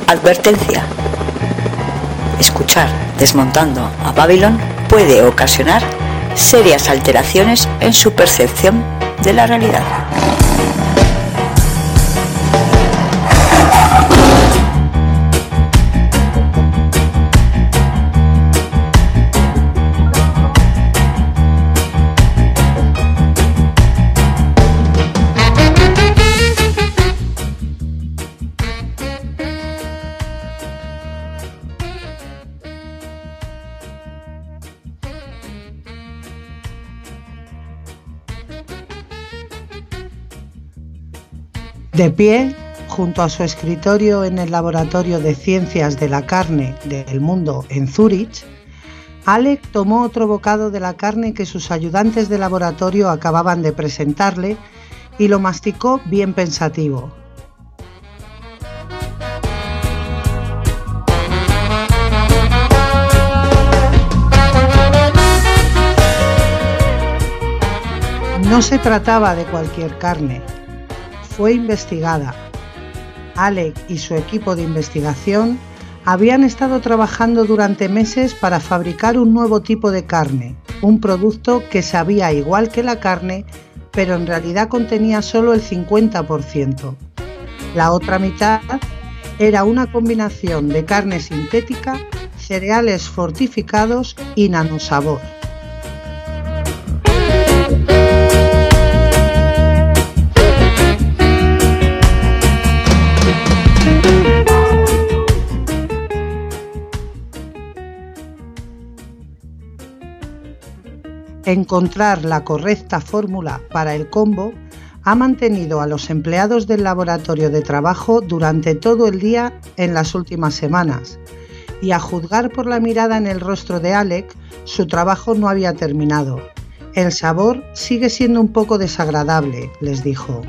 Advertencia: escuchar Desmontando a Babylon puede ocasionar serias alteraciones en su percepción de la realidad. De pie, junto a su escritorio en el Laboratorio de Ciencias de la Carne del Mundo en Zúrich, Alec tomó otro bocado de la carne que sus ayudantes de laboratorio acababan de presentarle y lo masticó bien pensativo. No se trataba de cualquier carne. Fue investigada. Alec y su equipo de investigación habían estado trabajando durante meses para fabricar un nuevo tipo de carne, un producto que sabía igual que la carne, pero en realidad contenía solo el 50%. La otra mitad era una combinación de carne sintética, cereales fortificados y nanosabor. Encontrar la correcta fórmula para el combo ha mantenido a los empleados del laboratorio de trabajo durante todo el día en las últimas semanas, y a juzgar por la mirada en el rostro de Alec, su trabajo no había terminado. El sabor sigue siendo un poco desagradable, les dijo.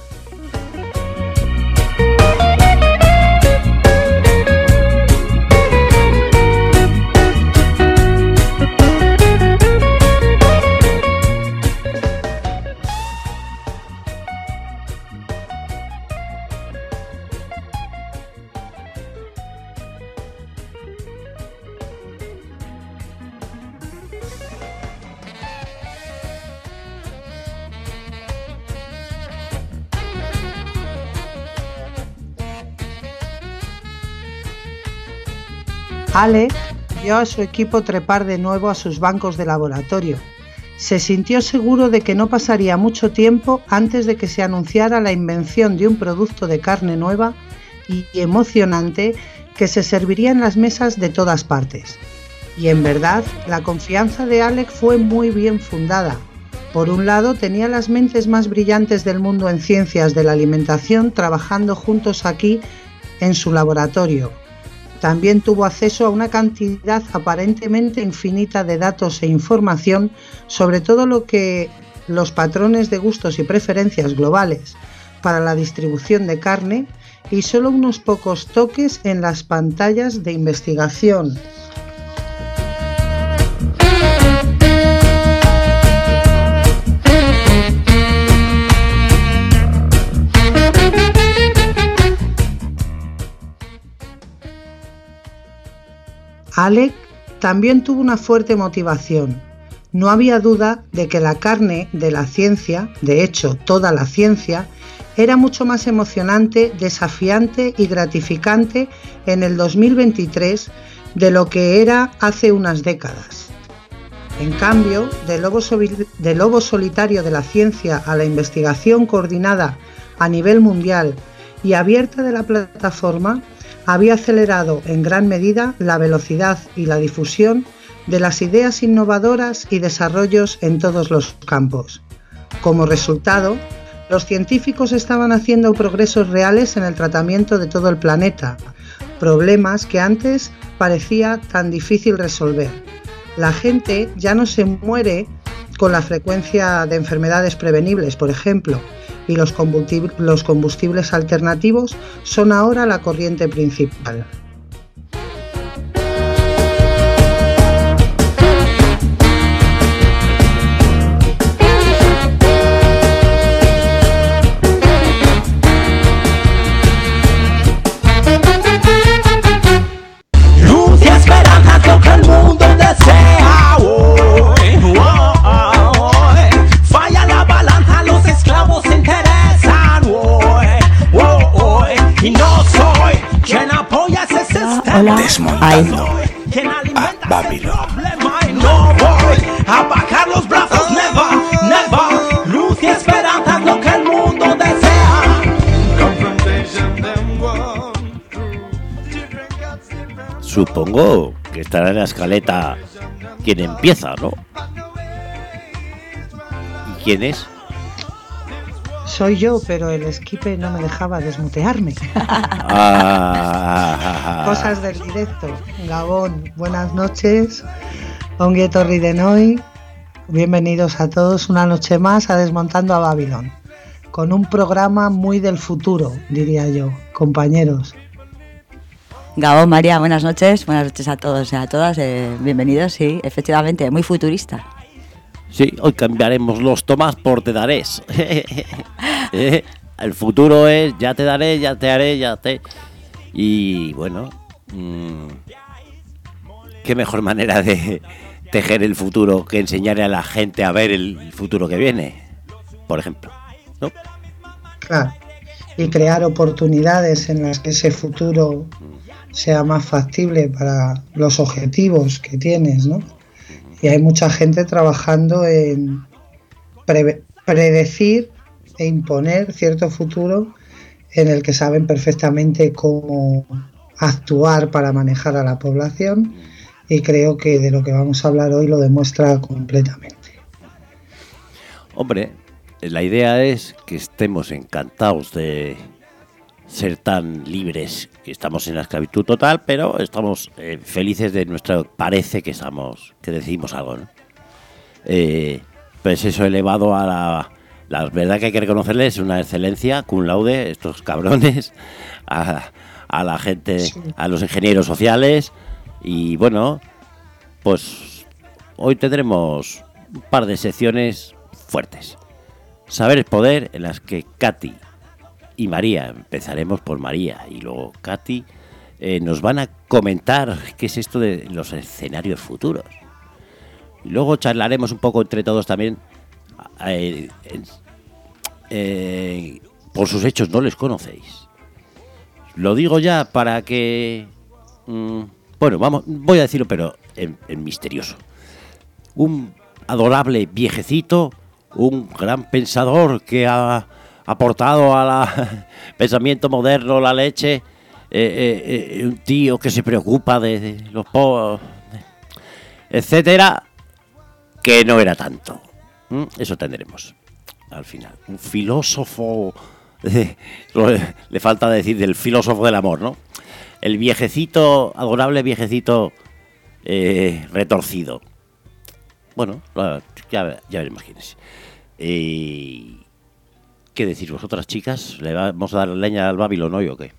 Alec vio a su equipo trepar de nuevo a sus bancos de laboratorio. Se sintió seguro de que no pasaría mucho tiempo antes de que se anunciara la invención de un producto de carne nueva y emocionante que se serviría en las mesas de todas partes. Y en verdad, la confianza de Alec fue muy bien fundada. Por un lado, tenía las mentes más brillantes del mundo en ciencias de la alimentación trabajando juntos aquí en su laboratorio. También tuvo acceso a una cantidad aparentemente infinita de datos e información sobre todo lo que los patrones de gustos y preferencias globales para la distribución de carne y solo unos pocos toques en las pantallas de investigación. Alec también tuvo una fuerte motivación. No había duda de que la carne de la ciencia, de hecho toda la ciencia, era mucho más emocionante, desafiante y gratificante en el 2023 de lo que era hace unas décadas. En cambio, del lobo solitario de la ciencia a la investigación coordinada a nivel mundial y abierta de la plataforma, había acelerado en gran medida la velocidad y la difusión de las ideas innovadoras y desarrollos en todos los campos. Como resultado, los científicos estaban haciendo progresos reales en el tratamiento de todo el planeta, problemas que antes parecía tan difícil resolver. La gente ya no se muere con la frecuencia de enfermedades prevenibles, por ejemplo, y los combustibles alternativos son ahora la corriente principal. Desmontando a Babylon. No voy a bajar los brazos, never. Luz y esperanza es lo que el mundo desea. Supongo que estará en la escaleta quien empieza, ¿no? ¿Y quién es? Soy yo, pero el Esquipe no me dejaba desmutearme. Cosas del directo. Gabón, buenas noches. Ongi etorri denoi. Bienvenidos a todos una noche más a Desmontando a Babylon. Con un programa muy del futuro, diría yo, compañeros. Gabón, María, buenas noches a todos y a todas, bienvenidos, sí, efectivamente, muy futurista. Sí, hoy cambiaremos los tomás por te darés. El futuro es ya te daré, ya te haré, ya te... Y bueno, qué mejor manera de tejer el futuro que enseñarle a la gente a ver el futuro que viene, por ejemplo, ¿no? Claro, y crear oportunidades en las que ese futuro sea más factible para los objetivos que tienes, ¿no? Y hay mucha gente trabajando en predecir e imponer cierto futuro en el que saben perfectamente cómo actuar para manejar a la población, y creo que de lo que vamos a hablar hoy lo demuestra completamente. Hombre, la idea es que estemos encantados de ser tan libres, que estamos en la esclavitud total, pero estamos felices de nuestra... Parece que decidimos algo, ¿no? Pues eso elevado a la verdad que hay que reconocerles una excelencia, cum laude, estos cabrones, a la gente, sí, a los ingenieros sociales. Y bueno, pues hoy tendremos un par de secciones fuertes. Saber es poder, en las que Katy y María, empezaremos por María y luego Katy, nos van a comentar qué es esto de los escenarios futuros. Y luego charlaremos un poco entre todos también. Por sus hechos no les conocéis. Lo digo ya para que... bueno, voy a decirlo, pero en misterioso. Un adorable viejecito, un gran pensador que ha aportado al pensamiento moderno la leche, un tío que se preocupa de los pobres, etcétera, que no era tanto. Eso tendremos al final. Un filósofo, le falta decir del filósofo del amor, ¿no? El viejecito, adorable viejecito retorcido. Bueno, ya veremos quién es. ¿Qué decís vosotras, chicas? ¿Le vamos a dar leña al Babylon hoy o qué?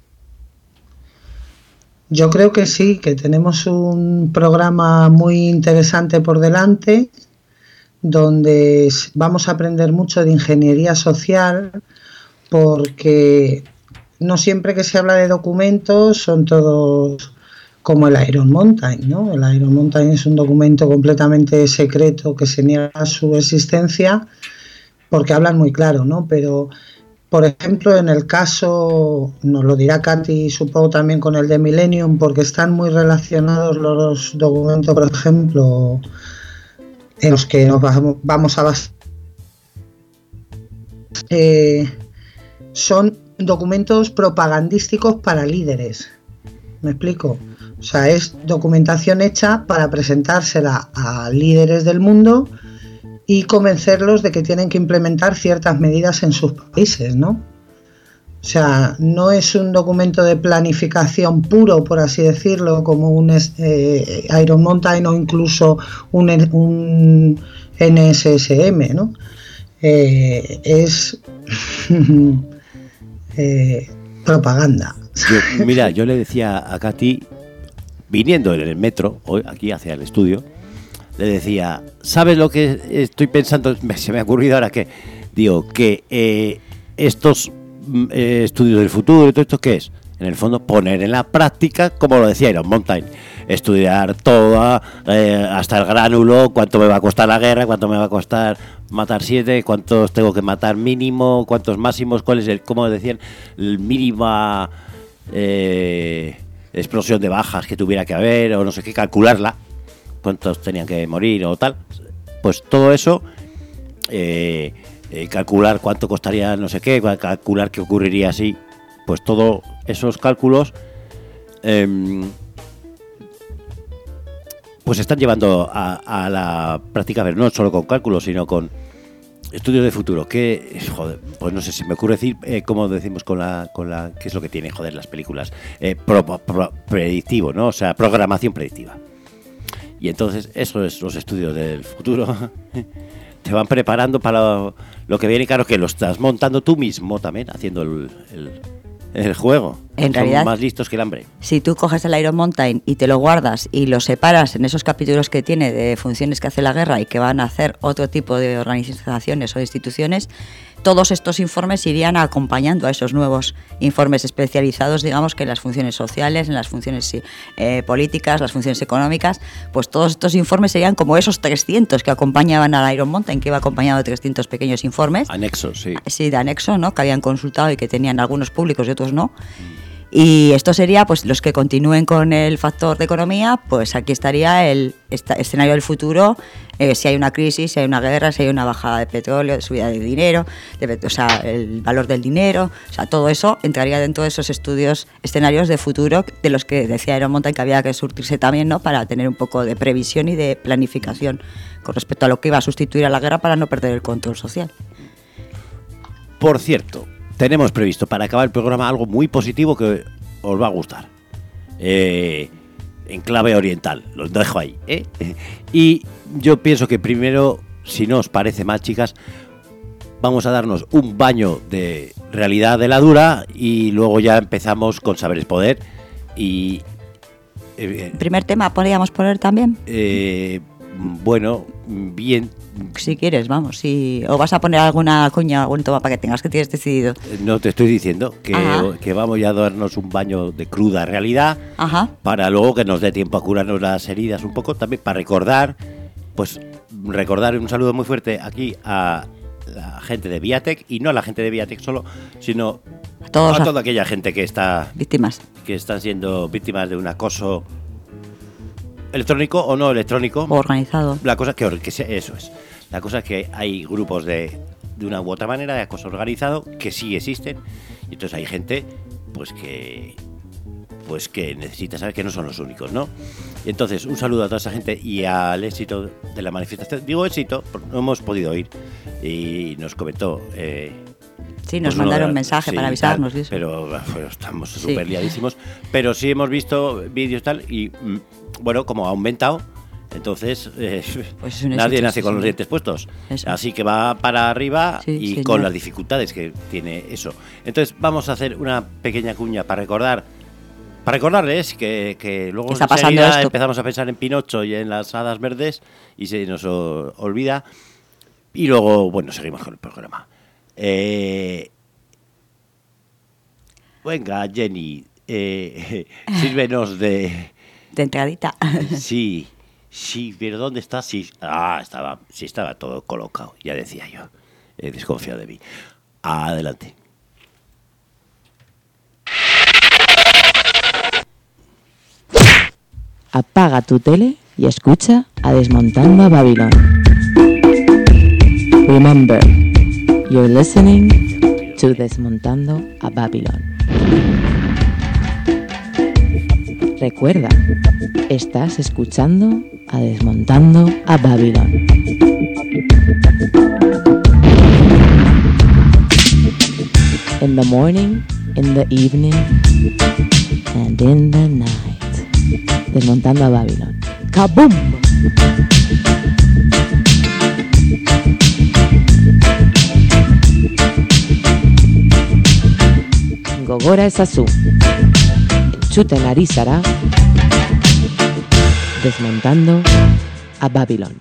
Yo creo que sí, que tenemos un programa muy interesante por delante, donde vamos a aprender mucho de ingeniería social, porque no siempre que se habla de documentos son todos como el Iron Mountain, ¿no? El Iron Mountain es un documento completamente secreto que se niega su existencia, porque hablan muy claro, ¿no? Pero, por ejemplo, en el caso, nos lo dirá Katy, supongo también con el de Millennium, porque están muy relacionados los documentos, por ejemplo, en los que nos vamos a basar. Son documentos propagandísticos para líderes. ¿Me explico? O sea, es documentación hecha para presentársela a líderes del mundo y convencerlos de que tienen que implementar ciertas medidas en sus países, ¿no? O sea, no es un documento de planificación puro, por así decirlo, como un Iron Mountain o incluso un NSSM, ¿no? Es propaganda. Yo le decía a Katy, viniendo en el metro, hoy aquí hacia el estudio, le decía, ¿sabes lo que estoy pensando? Se me ha ocurrido ahora que estos estudios del futuro y todo esto, ¿qué es? En el fondo, poner en la práctica, como lo decía Iron Mountain, estudiar toda, hasta el gránulo, cuánto me va a costar la guerra, cuánto me va a costar matar 7, cuántos tengo que matar mínimo, cuántos máximos, cuál es como decían, el mínima explosión de bajas que tuviera que haber, o no sé qué, calcularla, cuántos tenían que morir o tal, pues todo eso, calcular cuánto costaría no sé qué, calcular qué ocurriría así, pues todos esos cálculos pues se están llevando a la práctica, pero no solo con cálculos, sino con estudios de futuro. Que, joder, pues no sé si me ocurre decir, como decimos con la ¿qué es lo que tienen, joder, las películas? Predictivo, ¿no? O sea, programación predictiva. Y entonces, eso es los estudios del futuro. Te van preparando para lo que viene, claro, que lo estás montando tú mismo también, haciendo el juego. En Son realidad, más listos que el hambre. si tú coges el Iron Mountain y te lo guardas y lo separas en esos capítulos que tiene de funciones que hace la guerra y que van a hacer otro tipo de organizaciones o instituciones, todos estos informes irían acompañando a esos nuevos informes especializados, digamos, que en las funciones sociales, en las funciones políticas, las funciones económicas, pues todos estos informes serían como esos 300 que acompañaban al Iron Mountain, que iba acompañado de 300 pequeños informes. Anexos, sí. Sí, de anexo, ¿no? Que habían consultado y que tenían algunos públicos y otros no. Y esto sería, pues, los que continúen con el factor de economía, pues aquí estaría el escenario del futuro, si hay una crisis, si hay una guerra, si hay una bajada de petróleo, de subida de dinero, o sea, el valor del dinero, o sea, todo eso entraría dentro de esos estudios, escenarios de futuro, de los que decía Iron Mountain que había que surtirse también, ¿no? Para tener un poco de previsión y de planificación con respecto a lo que iba a sustituir a la guerra para no perder el control social. Por cierto, tenemos previsto para acabar el programa algo muy positivo que os va a gustar. En clave oriental, los dejo ahí. Y yo pienso que primero, si no os parece mal, chicas, vamos a darnos un baño de realidad de la dura y luego ya empezamos con Saber es Poder. Y ¿Primer tema podríamos poner también? Bueno, bien. Si quieres, vamos. Si, o vas a poner alguna cuña, algún toma para que tengas que tienes decidido. No, te estoy diciendo que vamos ya a darnos un baño de cruda realidad. Ajá. Para luego que nos dé tiempo a curarnos las heridas un poco, también para recordar un saludo muy fuerte aquí a la gente de Viatec, y no a la gente de Viatec solo, sino a toda aquella gente que está víctimas, que están siendo víctimas de un acoso electrónico o no electrónico o organizado. La cosa que eso es. La cosa es que hay grupos de una u otra manera de acoso organizado que sí existen, y entonces hay gente pues que necesita saber que no son los únicos, ¿no? Y entonces un saludo a toda esa gente y al éxito de la manifestación. Digo éxito, no hemos podido ir, y nos comentó sí, nos mandaron mensaje para avisarnos. Tal, pero estamos súper liadísimos. Pero sí hemos visto vídeos tal y bueno, como ha aumentado, entonces pues nadie nace con los dientes puestos. Eso. Así que va para arriba y señor, con las dificultades que tiene eso. Entonces vamos a hacer una pequeña cuña para recordarles que luego enseguida empezamos a pensar en Pinocho y en las hadas verdes y se nos olvida. Y luego, bueno, seguimos con el programa. Venga, Jenny, sírvenos de entradita. Sí, pero ¿dónde está? Sí, estaba todo colocado, ya decía yo. He desconfiado de mí. Adelante. Apaga tu tele y escucha a Desmontando a Babilón. Remember, you're listening to Desmontando a Babilón. Recuerda, estás escuchando a Desmontando a Babilón. In the morning, in the evening, and in the night. Desmontando a Babilón. ¡Kaboom! Gogora ezazu. Entzuten ari zara. Desmontando a Babilón.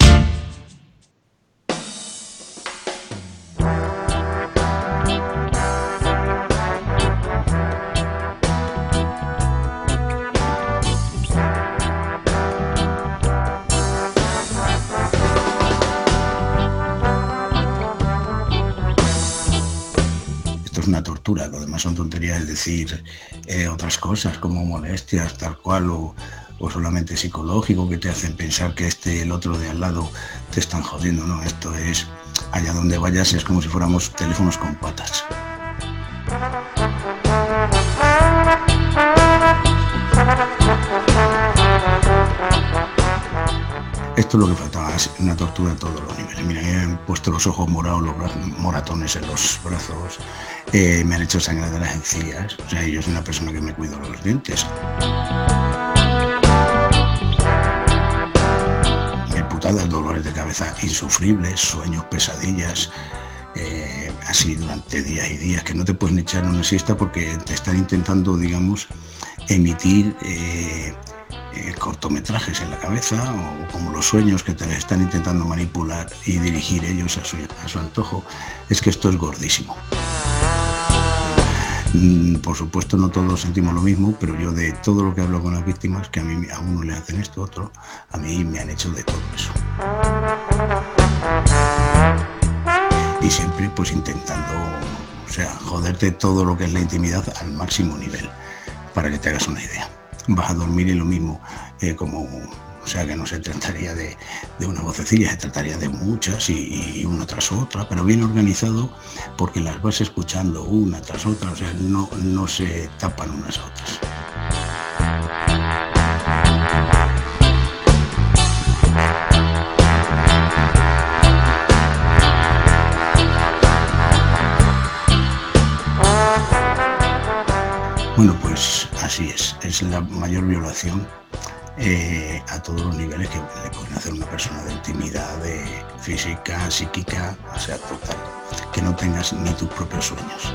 una tortura. Lo demás son tonterías, es decir, otras cosas como molestias, tal cual, o solamente psicológico, que te hacen pensar que el otro de al lado te están jodiendo. No, esto es, allá donde vayas es como si fuéramos teléfonos con patas. Esto es lo que faltaba, es una tortura a todos los niveles. Mira, me han puesto los ojos morados, los moratones en los brazos, me han hecho sangrar de las encías. O sea, yo soy una persona que me cuido los dientes. Putadas, dolores de cabeza insufribles, sueños, pesadillas, así durante días y días, que no te puedes echar una siesta porque te están intentando, digamos, emitir cortometrajes en la cabeza, o como los sueños que te están intentando manipular y dirigir ellos a su antojo. Es que esto es gordísimo. Por supuesto no todos sentimos lo mismo, pero yo de todo lo que hablo con las víctimas, que a uno le hacen esto, a otro, a mí me han hecho de todo eso. Y siempre pues intentando, o sea, joderte todo lo que es la intimidad al máximo nivel, para que te hagas una idea. Vas a dormir y lo mismo, o sea, que no se trataría de una vocecilla, se trataría de muchas y una tras otra, pero bien organizado, porque las vas escuchando una tras otra, o sea, no se tapan unas a otras. Bueno, pues así es la mayor violación a todos los niveles que le pueden hacer una persona, de intimidad, de física, psíquica, o sea, total, que no tengas ni tus propios sueños.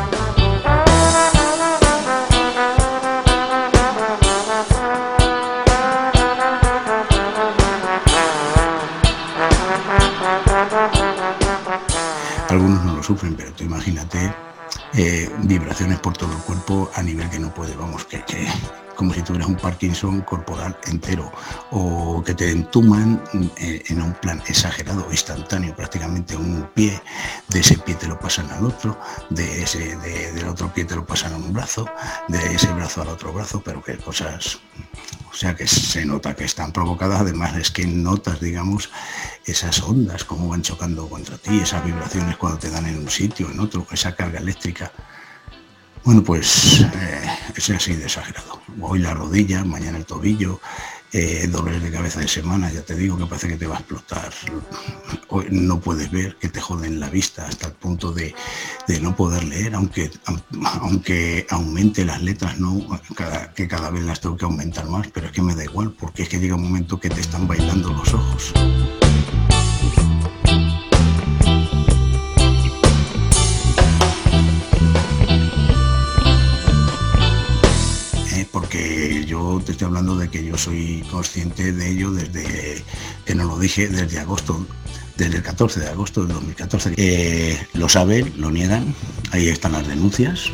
Algunos no lo sufren, pero tú imagínate vibraciones por todo el cuerpo a nivel que no puede, vamos, que como si tuvieras un Parkinson corporal entero, o que te entuman en un plan exagerado, instantáneo, prácticamente un pie, de ese pie te lo pasan al otro, del otro pie te lo pasan a un brazo, de ese brazo al otro brazo, pero que cosas, o sea, que se nota que están provocadas. Además es que notas, digamos, esas ondas como van chocando contra ti, esas vibraciones cuando te dan en un sitio, en otro, esa carga eléctrica. Bueno, pues es así de exagerado. Hoy la rodilla, mañana el tobillo, dolores de cabeza de semana, ya te digo que parece que te va a explotar. Hoy no puedes ver, que te joden la vista hasta el punto de no poder leer, aunque aumente las letras, no, que cada vez las tengo que aumentar más, pero es que me da igual, porque es que llega un momento que te están bailando los ojos. Porque yo te estoy hablando de que yo soy consciente de ello desde, que no lo dije, desde el 14 de agosto del 2014. Lo saben, lo niegan, ahí están las denuncias.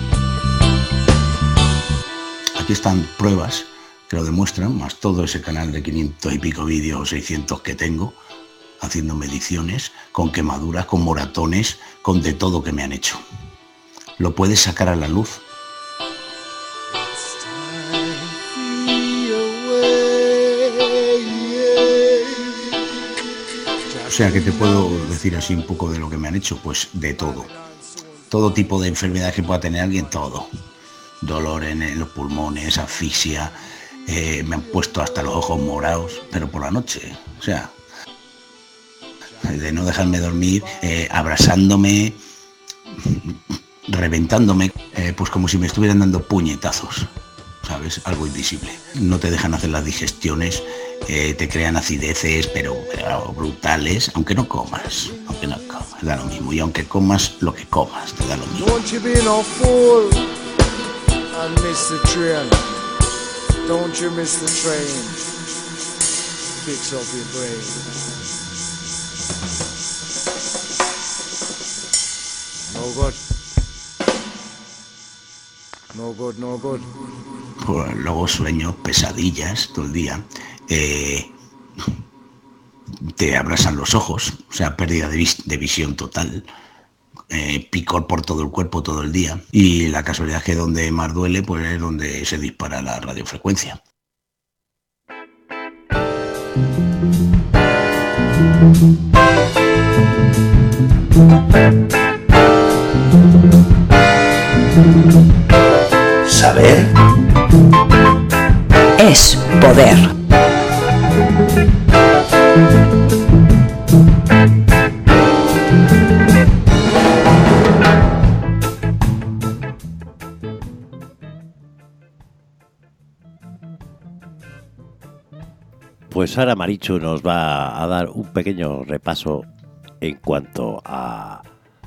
Aquí están pruebas que lo demuestran, más todo ese canal de 500 y pico vídeos o 600 que tengo, haciendo mediciones, con quemaduras, con moratones, con de todo que me han hecho. Lo puedes sacar a la luz. O sea, que te puedo decir así un poco de lo que me han hecho, pues de todo. Todo tipo de enfermedad que pueda tener alguien, todo. Dolor en los pulmones, asfixia, me han puesto hasta los ojos morados, pero por la noche. O sea, de no dejarme dormir, abrasándome, reventándome, pues como si me estuvieran dando puñetazos, ¿sabes? Algo invisible. No te dejan hacer las digestiones, te crean acideces, pero brutales, aunque no comas, da lo mismo. Y aunque comas lo que comas, te da lo mismo. Don't you be no fool and miss the train. Don't you miss the train. Fix up your brain. No good. No good, no good. Pues luego sueños, pesadillas todo el día. Te abrasan los ojos, o sea, pérdida de visión total. picor por todo el cuerpo todo el día. Y la casualidad es que donde más duele, pues es donde se dispara la radiofrecuencia. Saber Es poder. Pues ahora Marichu nos va a dar un pequeño repaso en cuanto a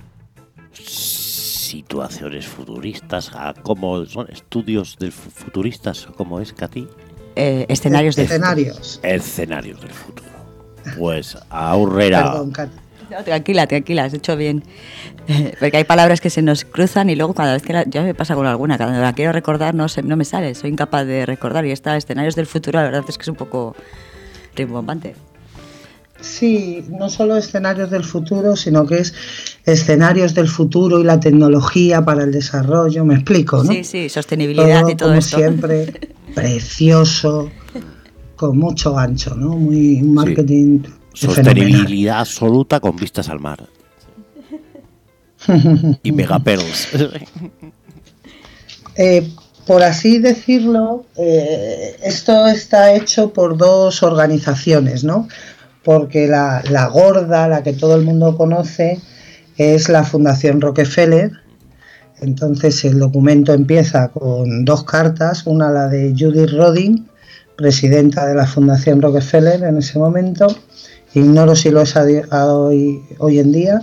situaciones futuristas, a cómo son estudios del futuristas, ¿cómo es, Katy? Escenarios del futuro. Escenarios del futuro. Pues ahorrera. Perdón, Katy. No, tranquila, has hecho bien. Porque hay palabras que se nos cruzan y luego cada vez que ya me pasa con alguna, cuando la quiero recordar no me sale, soy incapaz de recordar. Y esta escenarios del futuro, la verdad es que es un poco rimbombante. Sí, no solo escenarios del futuro, sino que es escenarios del futuro y la tecnología para el desarrollo, me explico, ¿no? Sí, sostenibilidad y todo como esto. siempre, precioso, con mucho gancho, ¿no? Un marketing sostenibilidad absoluta con vistas al mar. Y megapearls. Por así decirlo, esto está hecho por dos organizaciones, ¿no? Porque la gorda, la que todo el mundo conoce, es la Fundación Rockefeller. Entonces el documento empieza con dos cartas, una la de Judith Rodin, presidenta de la Fundación Rockefeller en ese momento, ignoro si lo es hoy en día,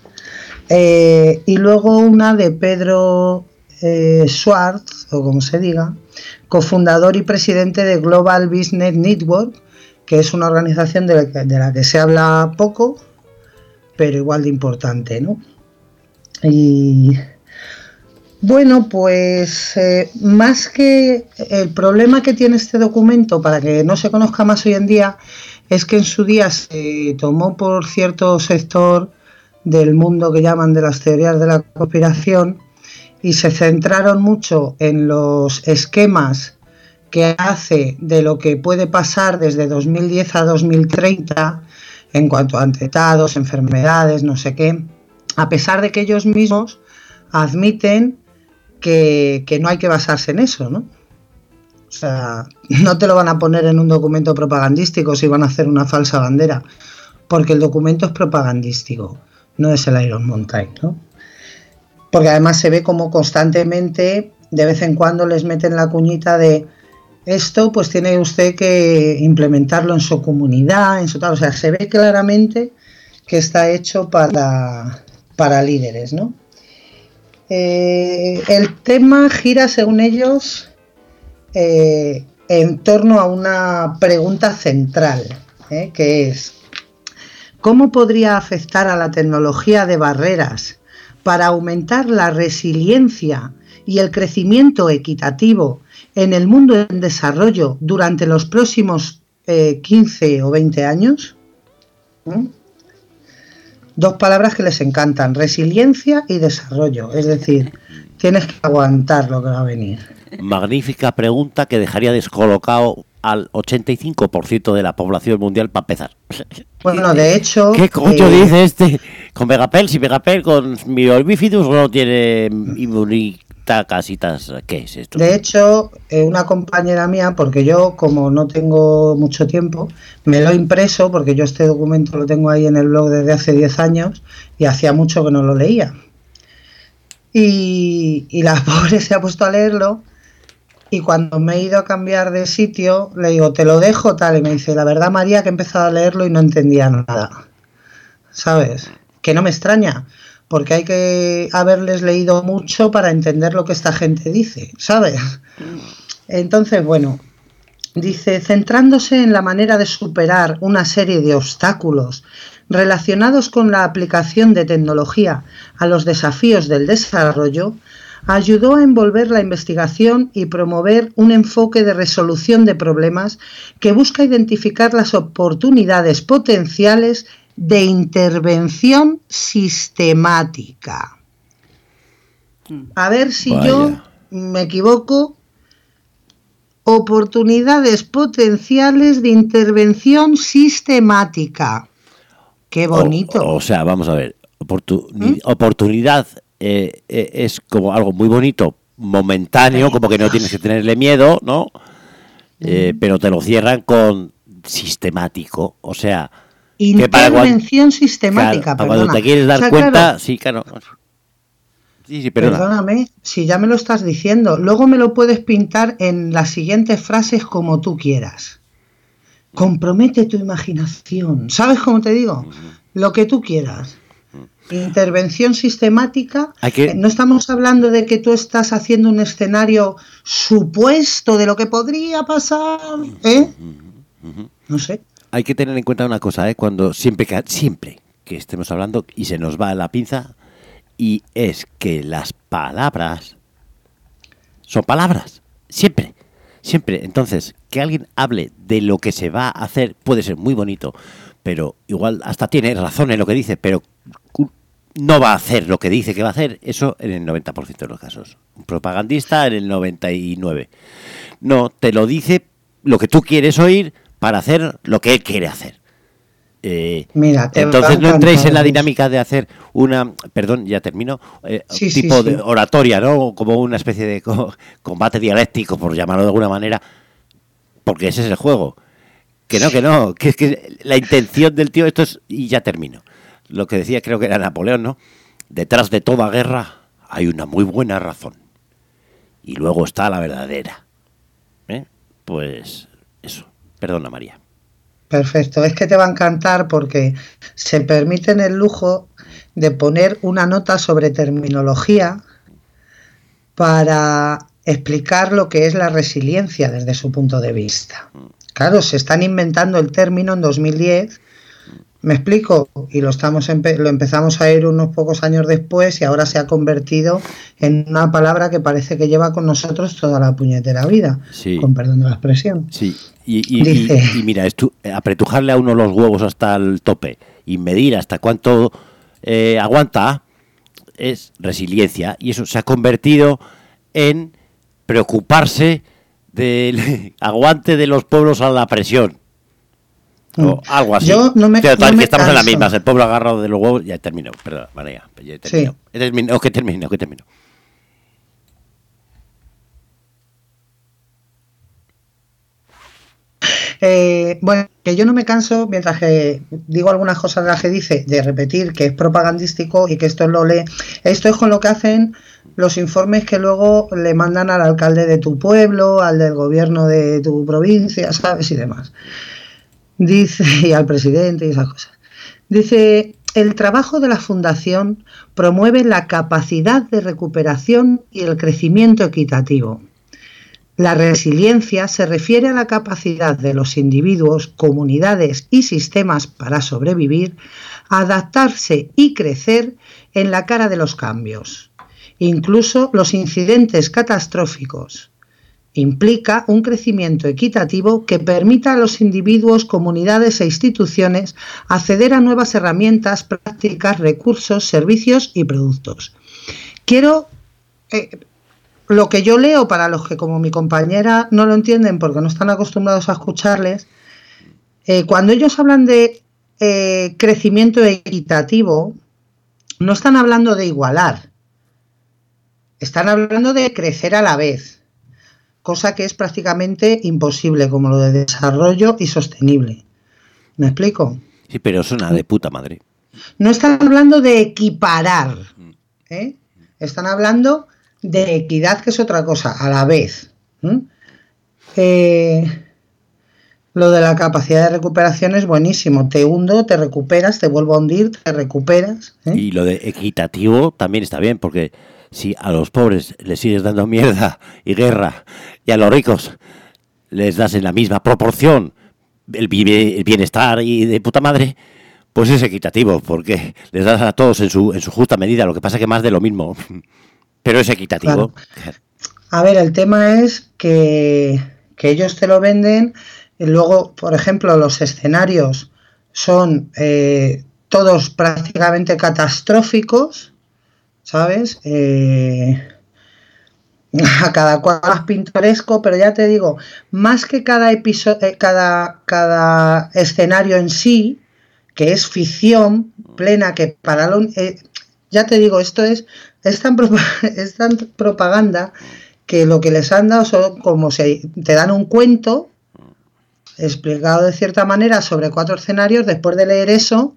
y luego una de Pedro Schwartz, o como se diga, cofundador y presidente de Global Business Network, que es una organización de la que se habla poco, pero igual de importante, ¿no? Y bueno, pues más que el problema que tiene este documento, para que no se conozca más hoy en día, es que en su día se tomó por cierto sector del mundo que llaman de las teorías de la conspiración y se centraron mucho en los esquemas que hace de lo que puede pasar desde 2010 a 2030 en cuanto a atentados, enfermedades, no sé qué, a pesar de que ellos mismos admiten que no hay que basarse en eso, ¿no? O sea, no te lo van a poner en un documento propagandístico si van a hacer una falsa bandera, porque el documento es propagandístico, no es el Iron Mountain, ¿no? Porque además se ve como constantemente, de vez en cuando les meten la cuñita de esto, pues tiene usted que implementarlo en su comunidad, en su tal, o sea, se ve claramente que está hecho para líderes, ¿no? El tema gira, según ellos, en torno a una pregunta central, que es ¿cómo podría afectar a la tecnología de barreras para aumentar la resiliencia y el crecimiento equitativo en el mundo en desarrollo durante los próximos 15 o 20 años? Dos palabras que les encantan, resiliencia y desarrollo, es decir, tienes que aguantar lo que va a venir. Magnífica pregunta que dejaría descolocado al 85% de la población mundial para empezar. Bueno, de hecho... ¿Qué coño dice este? ¿Con Megapel? Si Megapel con Bifidus no tiene inmunitacasitas, ¿qué es esto? De hecho, una compañera mía, porque yo como no tengo mucho tiempo, me lo he impreso, porque yo este documento lo tengo ahí en el blog desde hace 10 años y hacía mucho que no lo leía. Y la pobre se ha puesto a leerlo. Y cuando me he ido a cambiar de sitio, le digo, te lo dejo tal. Y me dice, la verdad, María, que he empezado a leerlo y no entendía nada. ¿Sabes? Que no me extraña, porque hay que haberles leído mucho para entender lo que esta gente dice, ¿sabes? Entonces, bueno, dice, centrándose en la manera de superar una serie de obstáculos relacionados con la aplicación de tecnología a los desafíos del desarrollo, ayudó a envolver la investigación y promover un enfoque de resolución de problemas que busca identificar las oportunidades potenciales de intervención sistemática. A ver si yo me equivoco. Oportunidades potenciales de intervención sistemática. Qué bonito. O sea, vamos a ver. Oportunidad es como algo muy bonito, momentáneo, como que no tienes que tenerle miedo, ¿no? Pero te lo cierran con sistemático. O sea, intervención sistemática, claro, cuando te quieres dar cuenta, claro, sí, claro. Sí, perdóname, si ya me lo estás diciendo, luego me lo puedes pintar en las siguientes frases como tú quieras. Compromete tu imaginación. ¿Sabes cómo te digo? Lo que tú quieras. Intervención sistemática. No estamos hablando de que tú estás haciendo un escenario supuesto de lo que podría pasar, ¿eh? No sé. Hay que tener en cuenta una cosa, cuando siempre que estemos hablando y se nos va la pinza, y es que las palabras son palabras, siempre. Entonces, que alguien hable de lo que se va a hacer puede ser muy bonito, pero igual hasta tiene razón en lo que dice, pero no va a hacer lo que dice que va a hacer, eso en el 90% de los casos. Un propagandista en el 99%. No, te lo dice lo que tú quieres oír para hacer lo que él quiere hacer. Mira, entonces no entréis en la dinámica de hacer perdón, ya termino, tipo de oratoria, ¿no? Como una especie de combate dialéctico, por llamarlo de alguna manera, porque ese es el juego. Que es que la intención del tío, esto es, y ya termino. Lo que decía, creo que era Napoleón, ¿no? Detrás de toda guerra hay una muy buena razón. Y luego está la verdadera. Pues eso. Perdona, María. Perfecto, es que te va a encantar porque se permiten el lujo de poner una nota sobre terminología para explicar lo que es la resiliencia desde su punto de vista. Claro, se están inventando el término en 2010, me explico, y lo empezamos a oír unos pocos años después y ahora se ha convertido en una palabra que parece que lleva con nosotros toda la puñetera vida, con perdón de la expresión. Sí. Y mira, apretujarle a uno los huevos hasta el tope y medir hasta cuánto aguanta es resiliencia, y eso se ha convertido en preocuparse del aguante de los pueblos a la presión o algo así. Yo no me estamos canso. en las mismas, el pueblo agarrado de los huevos. Ya terminó, perdón, María, ya terminó. Sí. Que termino. Bueno, que yo no me canso mientras que digo algunas cosas de las que dice, de repetir que es propagandístico y que esto es con lo que hacen los informes que luego le mandan al alcalde de tu pueblo, al del gobierno de tu provincia, ¿sabes? Y demás. Dice, y al presidente y esas cosas. Dice, el trabajo de la Fundación promueve la capacidad de recuperación y el crecimiento equitativo. La resiliencia se refiere a la capacidad de los individuos, comunidades y sistemas para sobrevivir, adaptarse y crecer en la cara de los cambios, incluso los incidentes catastróficos. Implica un crecimiento equitativo que permita a los individuos, comunidades e instituciones acceder a nuevas herramientas, prácticas, recursos, servicios y productos. Quiero... lo que yo leo, para los que como mi compañera no lo entienden porque no están acostumbrados a escucharles, cuando ellos hablan de crecimiento equitativo, no están hablando de igualar, están hablando de crecer a la vez, cosa que es prácticamente imposible, como lo de desarrollo y sostenible. ¿Me explico? Sí, pero suena de puta madre. No están hablando de equiparar, están hablando de equidad, que es otra cosa, a la vez. Lo de la capacidad de recuperación es buenísimo. Te hundo, te recuperas, te vuelvo a hundir, te recuperas. Y lo de equitativo también está bien, porque si a los pobres les sigues dando mierda y guerra, y a los ricos les das en la misma proporción el bienestar y de puta madre, pues es equitativo, porque les das a todos en su justa medida. Lo que pasa es que más de lo mismo. Pero es equitativo. Claro. A ver, el tema es que ellos te lo venden y luego, por ejemplo, los escenarios son todos prácticamente catastróficos, ¿sabes? A cada cual más pintoresco, pero ya te digo, más que cada episodio, cada escenario en sí, que es ficción plena, que para ya te digo, esto es tan propaganda que lo que les han dado son como si te dan un cuento explicado de cierta manera sobre 4 escenarios. Después de leer eso,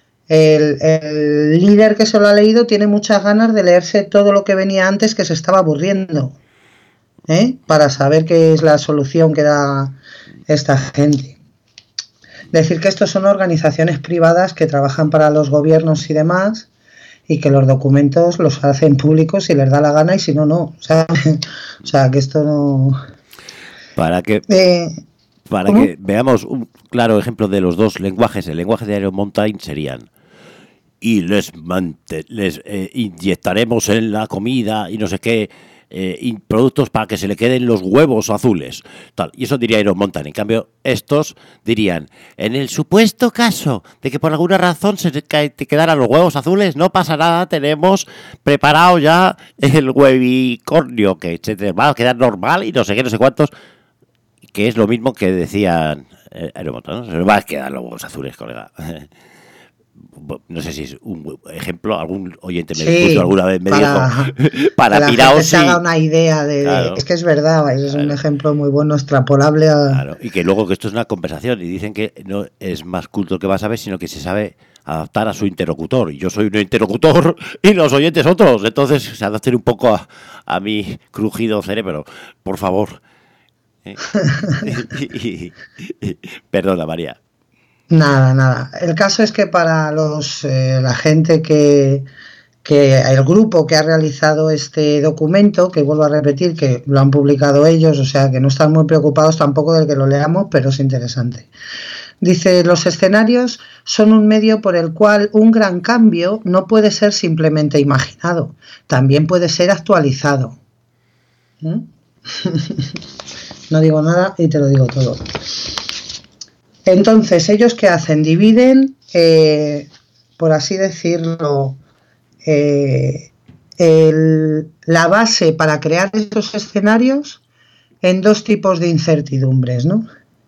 el líder que se lo ha leído tiene muchas ganas de leerse todo lo que venía antes, que se estaba aburriendo, para saber qué es la solución que da esta gente. Decir que estos son organizaciones privadas que trabajan para los gobiernos y demás, y que los documentos los hacen públicos si les da la gana, y si no, no. O sea, que esto no... Para que veamos un claro ejemplo de los dos lenguajes, el lenguaje de Iron Mountain serían: y les inyectaremos en la comida y no sé qué, productos para que se le queden los huevos azules, tal. Y eso diría Iron Mountain. En cambio, estos dirían: en el supuesto caso de que por alguna razón te quedaran los huevos azules, no pasa nada, tenemos preparado ya el huevicornio, que se te va a quedar normal y no sé qué, no sé cuántos. Que es lo mismo que decían Iron Mountain, ¿no? Se nos va a quedar los huevos azules, colega. No sé si es un ejemplo, algún oyente me puso alguna vez, me dijo, para piraos, que se haga una idea de, claro. Es que es verdad, es un ejemplo muy bueno, extrapolable a... Claro, y que luego que esto es una conversación, y dicen que no es más culto que va a saber, sino que se sabe adaptar a su interlocutor, y yo soy un interlocutor y los oyentes otros, entonces se adapten un poco a mi crujido cerebro, por favor. Perdona, María. Nada. El caso es que para la gente que el grupo que ha realizado este documento, que vuelvo a repetir que lo han publicado ellos, o sea que no están muy preocupados tampoco de que lo leamos, pero es interesante. Dice: los escenarios son un medio por el cual un gran cambio no puede ser simplemente imaginado, también puede ser actualizado. No digo nada y te lo digo todo. Entonces, ¿ellos qué hacen? Dividen, por así decirlo, la base para crear estos escenarios en 2 tipos de incertidumbres, ¿no?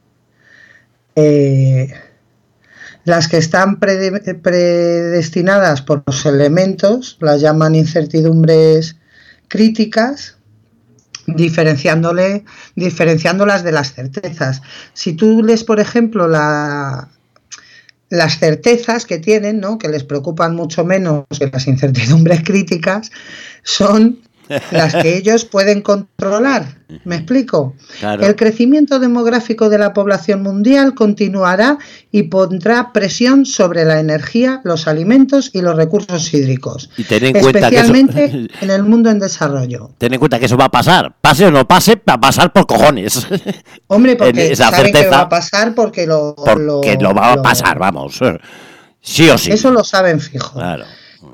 Las que están predestinadas por los elementos las llaman incertidumbres críticas, diferenciándolas de las certezas. Si tú lees, por ejemplo, las certezas que tienen, ¿no?, que les preocupan mucho menos que las incertidumbres críticas, son las que ellos pueden controlar. ¿Me explico? Claro. El crecimiento demográfico de la población mundial continuará y pondrá presión sobre la energía, los alimentos y los recursos hídricos. Y ten en cuenta especialmente que eso... en el mundo en desarrollo. Ten en cuenta que eso va a pasar. Pase o no pase, va a pasar por cojones. Hombre, porque saben que va a pasar porque lo va a pasar, vamos. Sí o sí. Eso lo saben fijo. Claro.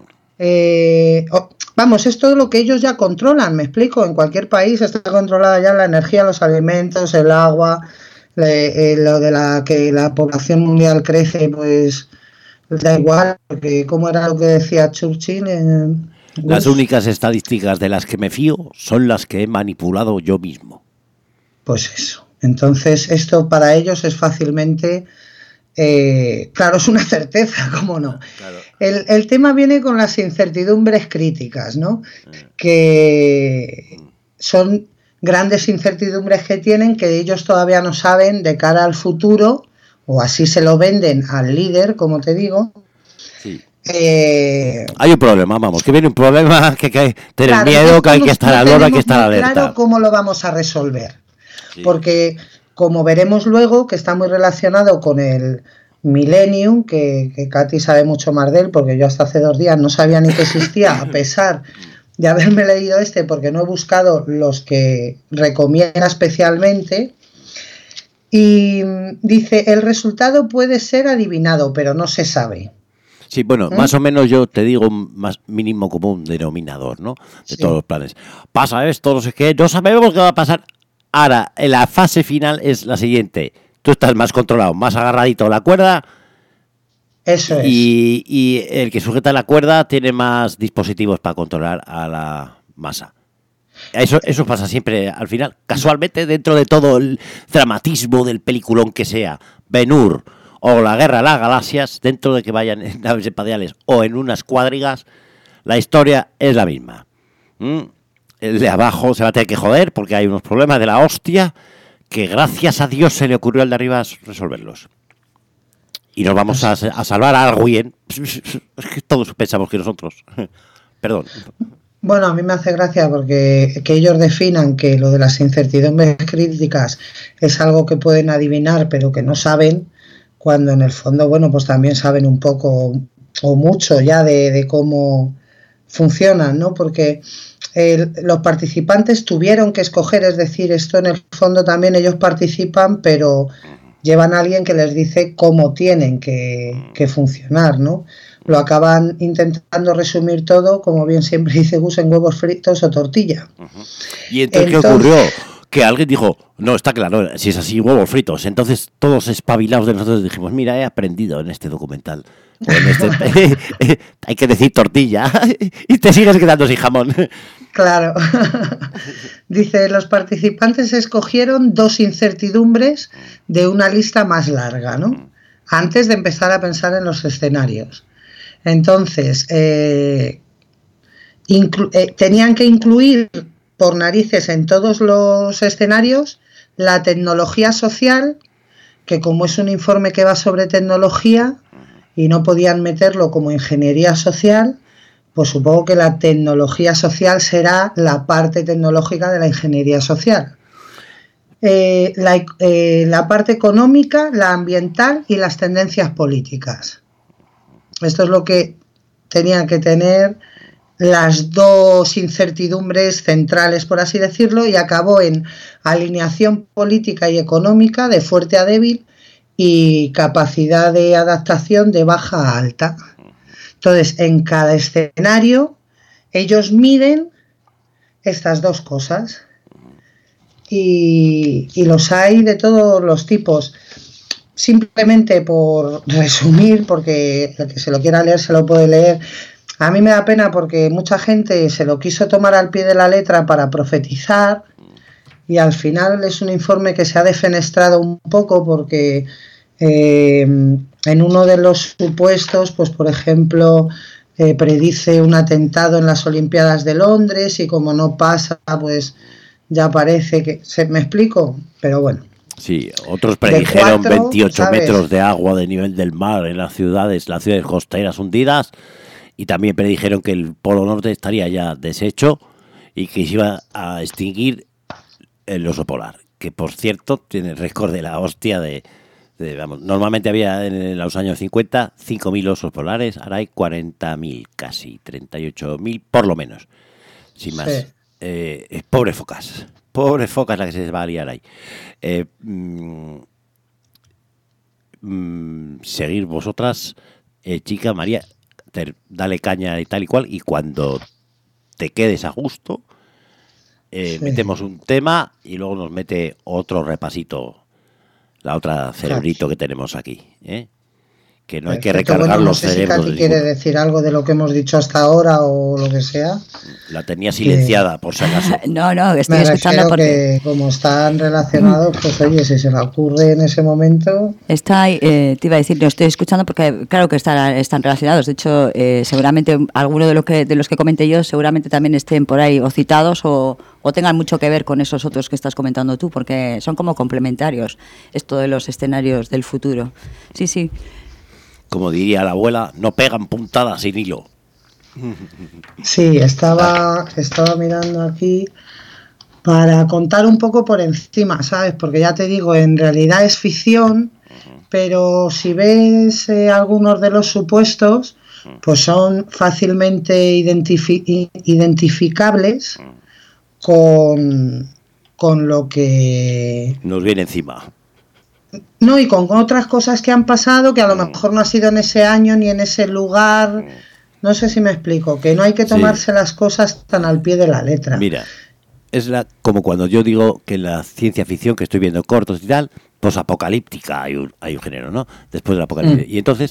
Vamos, es todo lo que ellos ya controlan, me explico. En cualquier país está controlada ya la energía, los alimentos, el agua, lo de que la población mundial crece, pues da igual, porque como era lo que decía Churchill. Las únicas estadísticas de las que me fío son las que he manipulado yo mismo. Pues eso. Entonces, esto para ellos es fácilmente... claro, es una certeza, ¿cómo no? Claro. El tema viene con las incertidumbres críticas, ¿no? Que son grandes incertidumbres que tienen, que ellos todavía no saben de cara al futuro, o así se lo venden al líder, como te digo. Sí. Hay un problema, vamos, que viene un problema, que hay que tener claro, miedo, que hay que estar al loro, hay que estar alerta. Claro, cómo lo vamos a resolver. Sí. Porque... como veremos luego, que está muy relacionado con el Millennium, que Katy sabe mucho más de él, porque yo hasta hace 2 días no sabía ni que existía, a pesar de haberme leído porque no he buscado los que recomienda especialmente. Y dice, el resultado puede ser adivinado, pero no se sabe. Sí, bueno, más o menos yo te digo más mínimo común denominador, ¿no? De todos los planes. Pasa esto, no sé qué, no sabemos qué va a pasar. Ahora, la fase final es la siguiente. Tú estás más controlado, más agarradito a la cuerda, Eso es. Y el que sujeta la cuerda tiene más dispositivos para controlar a la masa. Eso pasa siempre al final. Casualmente, dentro de todo el dramatismo del peliculón que sea, Ben-Hur o la Guerra de las Galaxias, dentro de que vayan en naves espaciales o en unas cuadrigas, la historia es la misma. El de abajo se va a tener que joder porque hay unos problemas de la hostia que gracias a Dios se le ocurrió al de arriba resolverlos. Y nos vamos a salvar a alguien. Es que todos pensamos que nosotros. Perdón. Bueno, a mí me hace gracia porque que ellos definan que lo de las incertidumbres críticas es algo que pueden adivinar pero que no saben, cuando en el fondo, bueno, pues también saben un poco o mucho ya de cómo funcionan, ¿no? Porque los participantes tuvieron que escoger, es decir, esto en el fondo también ellos participan, pero llevan a alguien que les dice cómo tienen que funcionar, ¿no? Lo acaban intentando resumir todo, como bien siempre dice Gus, en huevos fritos o tortilla. ¿Y entonces qué ocurrió? Que alguien dijo, no, está claro, si es así, huevos fritos. Entonces todos espabilados de nosotros dijimos, mira, he aprendido en este documental. Hay que decir tortilla y te sigues quedando sin jamón. Claro. Dice, los participantes escogieron 2 incertidumbres de una lista más larga, ¿no? Antes de empezar a pensar en los escenarios. Entonces, tenían que incluir por narices en todos los escenarios la tecnología social, que como es un informe que va sobre tecnología y no podían meterlo como ingeniería social, pues supongo que la tecnología social será la parte tecnológica de la ingeniería social. La parte económica, la ambiental y las tendencias políticas. Esto es lo que tenían que tener las 2 incertidumbres centrales, por así decirlo, y acabó en alineación política y económica de fuerte a débil y capacidad de adaptación de baja a alta. Entonces, en cada escenario, ellos miden estas 2 cosas y los hay de todos los tipos. Simplemente por resumir, porque el que se lo quiera leer se lo puede leer. A mí me da pena porque mucha gente se lo quiso tomar al pie de la letra para profetizar y al final es un informe que se ha defenestrado un poco porque en uno de los supuestos, pues por ejemplo, predice un atentado en las Olimpiadas de Londres y como no pasa, pues ya parece que... ¿Me explico? Pero bueno. Sí, otros predijeron 4, 28 ¿sabes? metros de agua de nivel del mar en las ciudades costeras hundidas, y también predijeron que el Polo Norte estaría ya deshecho y que se iba a extinguir el oso polar, que por cierto tiene el récord de la hostia vamos, normalmente había en los años 50 5.000 osos polares, ahora hay 40.000 casi, 38.000 por lo menos, sin más. Sí. Pobres focas la que se va a liar ahí. Seguir vosotras, chica María, dale caña y tal y cual, y cuando te quedes a gusto, metemos un tema y luego nos mete otro repasito la otra cerebrito que tenemos aquí, que no hay que recargar los cerebros. No sé si Katy quiere decir algo de lo que hemos dicho hasta ahora o lo que sea. La tenía silenciada, por si acaso. No, estoy escuchando porque... que como están relacionados, pues oye, si se le ocurre en ese momento... te iba a decir, lo estoy escuchando porque claro que están relacionados. De hecho, seguramente alguno de los que comenté yo seguramente también estén por ahí o citados o tengan mucho que ver con esos otros que estás comentando tú, porque son como complementarios esto de los escenarios del futuro. Sí. Como diría la abuela, no pegan puntadas sin hilo. Sí, estaba mirando aquí para contar un poco por encima, ¿sabes? Porque ya te digo, en realidad es ficción, pero si ves algunos de los supuestos, pues son fácilmente identificables con lo que nos viene encima. No, y con otras cosas que han pasado que a lo mejor no ha sido en ese año ni en ese lugar. No sé si me explico, que no hay que tomarse las cosas tan al pie de la letra. Mira, es como cuando yo digo que la ciencia ficción, que estoy viendo cortos y tal, posapocalíptica hay un género, ¿no? Después del apocalipsis. Y entonces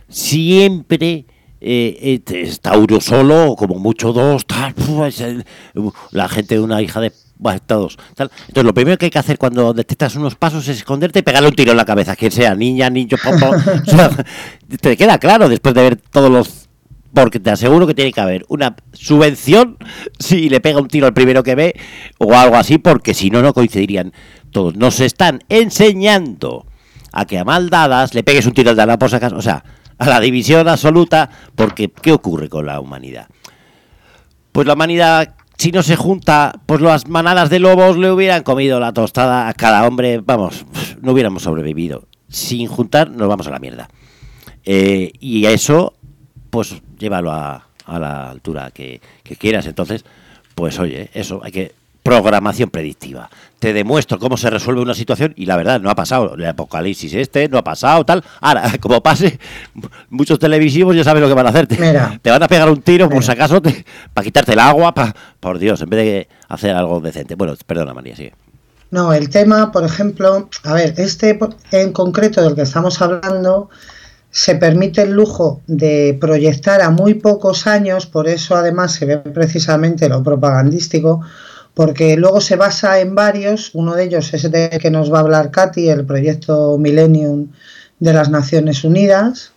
siempre está uno solo, o como mucho dos, tal, la gente, una hija de todos, tal. Entonces lo primero que hay que hacer cuando detectas unos pasos es esconderte y pegarle un tiro en la cabeza, quien sea, niña, niño, popo. O sea, te queda claro después de ver todos los... Porque te aseguro que tiene que haber una subvención si le pega un tiro al primero que ve o algo así, porque si no, no coincidirían todos. Nos están enseñando a que a mal dadas le pegues un tiro al de la por si acaso, o sea, a la división absoluta, porque ¿qué ocurre con la humanidad? Pues la humanidad, si no se junta, pues las manadas de lobos le hubieran comido la tostada a cada hombre, vamos, no hubiéramos sobrevivido. Sin juntar nos vamos a la mierda. Y a eso, pues llévalo a la altura que quieras. Entonces, pues oye, eso, hay que... Programación predictiva. Te demuestro cómo se resuelve una situación y la verdad, no ha pasado. El apocalipsis no ha pasado, tal. Ahora, como pase, muchos televisivos ya saben lo que van a hacer. Te van a pegar un tiro, por si acaso, para quitarte el agua, por Dios, en vez de hacer algo decente. Bueno, perdona, María, sigue. No, el tema, por ejemplo, a ver, este en concreto del que estamos hablando, se permite el lujo de proyectar a muy pocos años, por eso además se ve precisamente lo propagandístico, porque luego se basa en varios, uno de ellos es de que nos va a hablar Katy, el proyecto Millennium de las Naciones Unidas,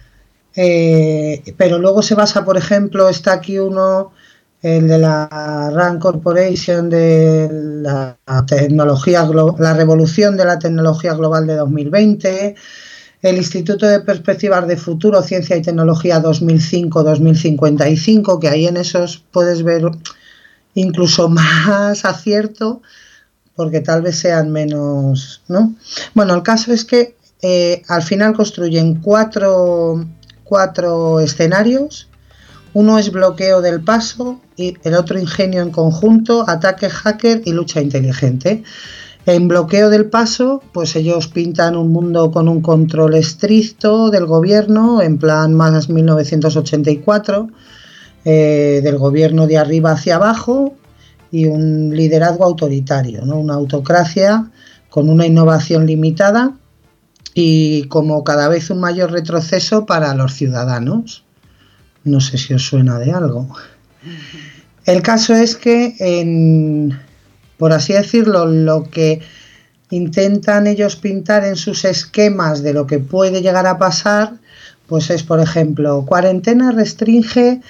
pero luego se basa, por ejemplo, está aquí uno, el de la RAND Corporation, de la tecnología, la revolución de la tecnología global de 2020, el Instituto de Perspectivas de Futuro, Ciencia y Tecnología 2005-2055, que ahí en esos puedes ver incluso más acierto, porque tal vez sean menos, ¿no? Bueno, el caso es que al final construyen cuatro escenarios. Uno es bloqueo del paso, y el otro ingenio en conjunto, ataque hacker y lucha inteligente. En bloqueo del paso, pues ellos pintan un mundo con un control estricto del gobierno, en plan más 1984, del gobierno de arriba hacia abajo, y un liderazgo autoritario, ¿no? Una autocracia con una innovación limitada y como cada vez un mayor retroceso para los ciudadanos. No sé si os suena de algo. El caso es que, por así decirlo, lo que intentan ellos pintar en sus esquemas de lo que puede llegar a pasar, pues es, por ejemplo, cuarentena restringe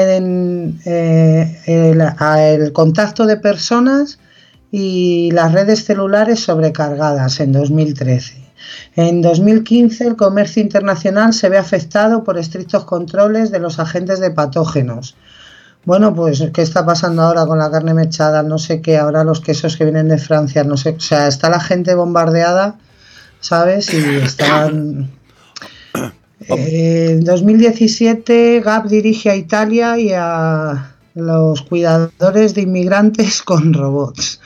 el contacto de personas y las redes celulares sobrecargadas en 2013. En 2015 el comercio internacional se ve afectado por estrictos controles de los agentes de patógenos. Bueno, pues ¿qué está pasando ahora con la carne mechada? No sé qué, ahora los quesos que vienen de Francia, no sé, o sea, está la gente bombardeada, ¿sabes? Y están... En 2017 Gap dirige a Italia y a los cuidadores de inmigrantes con robots.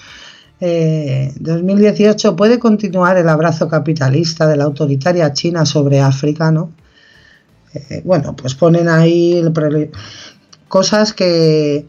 2018 puede continuar el abrazo capitalista de la autoritaria China sobre África, ¿no? Bueno, pues ponen ahí cosas que,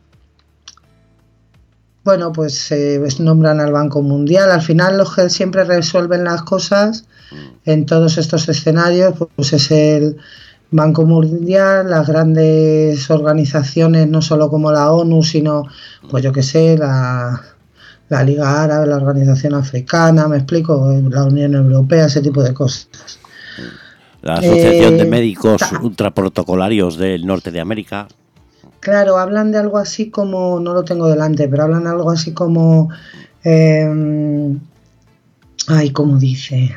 bueno, pues nombran al Banco Mundial. Al final los que siempre resuelven las cosas en todos estos escenarios, pues es el Banco Mundial, las grandes organizaciones, no solo como la ONU, sino, pues yo qué sé, la Liga Árabe, la Organización Africana, me explico, la Unión Europea, ese tipo de cosas. La Asociación de Médicos Ultraprotocolarios del Norte de América. Claro, hablan de algo así como, no lo tengo delante, pero hablan de algo así como, ¿cómo dice?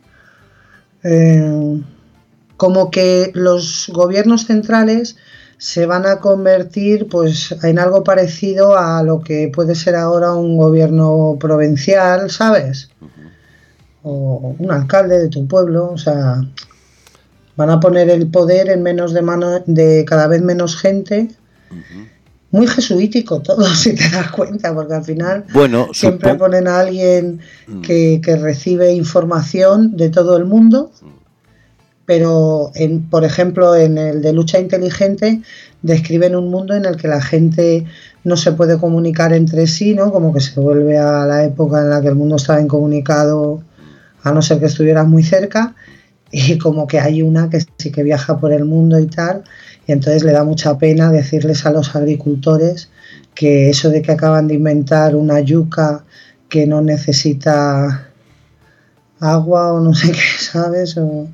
Como que los gobiernos centrales se van a convertir pues en algo parecido a lo que puede ser ahora un gobierno provincial, ¿sabes? O un alcalde de tu pueblo, o sea, van a poner el poder en menos de mano de cada vez menos gente. Muy jesuítico todo, si te das cuenta, porque al final siempre ponen a alguien que recibe información de todo el mundo, pero por ejemplo en el de lucha inteligente describen un mundo en el que la gente no se puede comunicar entre sí, ¿no? Como que se vuelve a la época en la que el mundo estaba incomunicado, a no ser que estuvieras muy cerca, y como que hay una que sí que viaja por el mundo y tal, y entonces le da mucha pena decirles a los agricultores que eso de que acaban de inventar una yuca que no necesita agua o no sé qué, ¿sabes? O,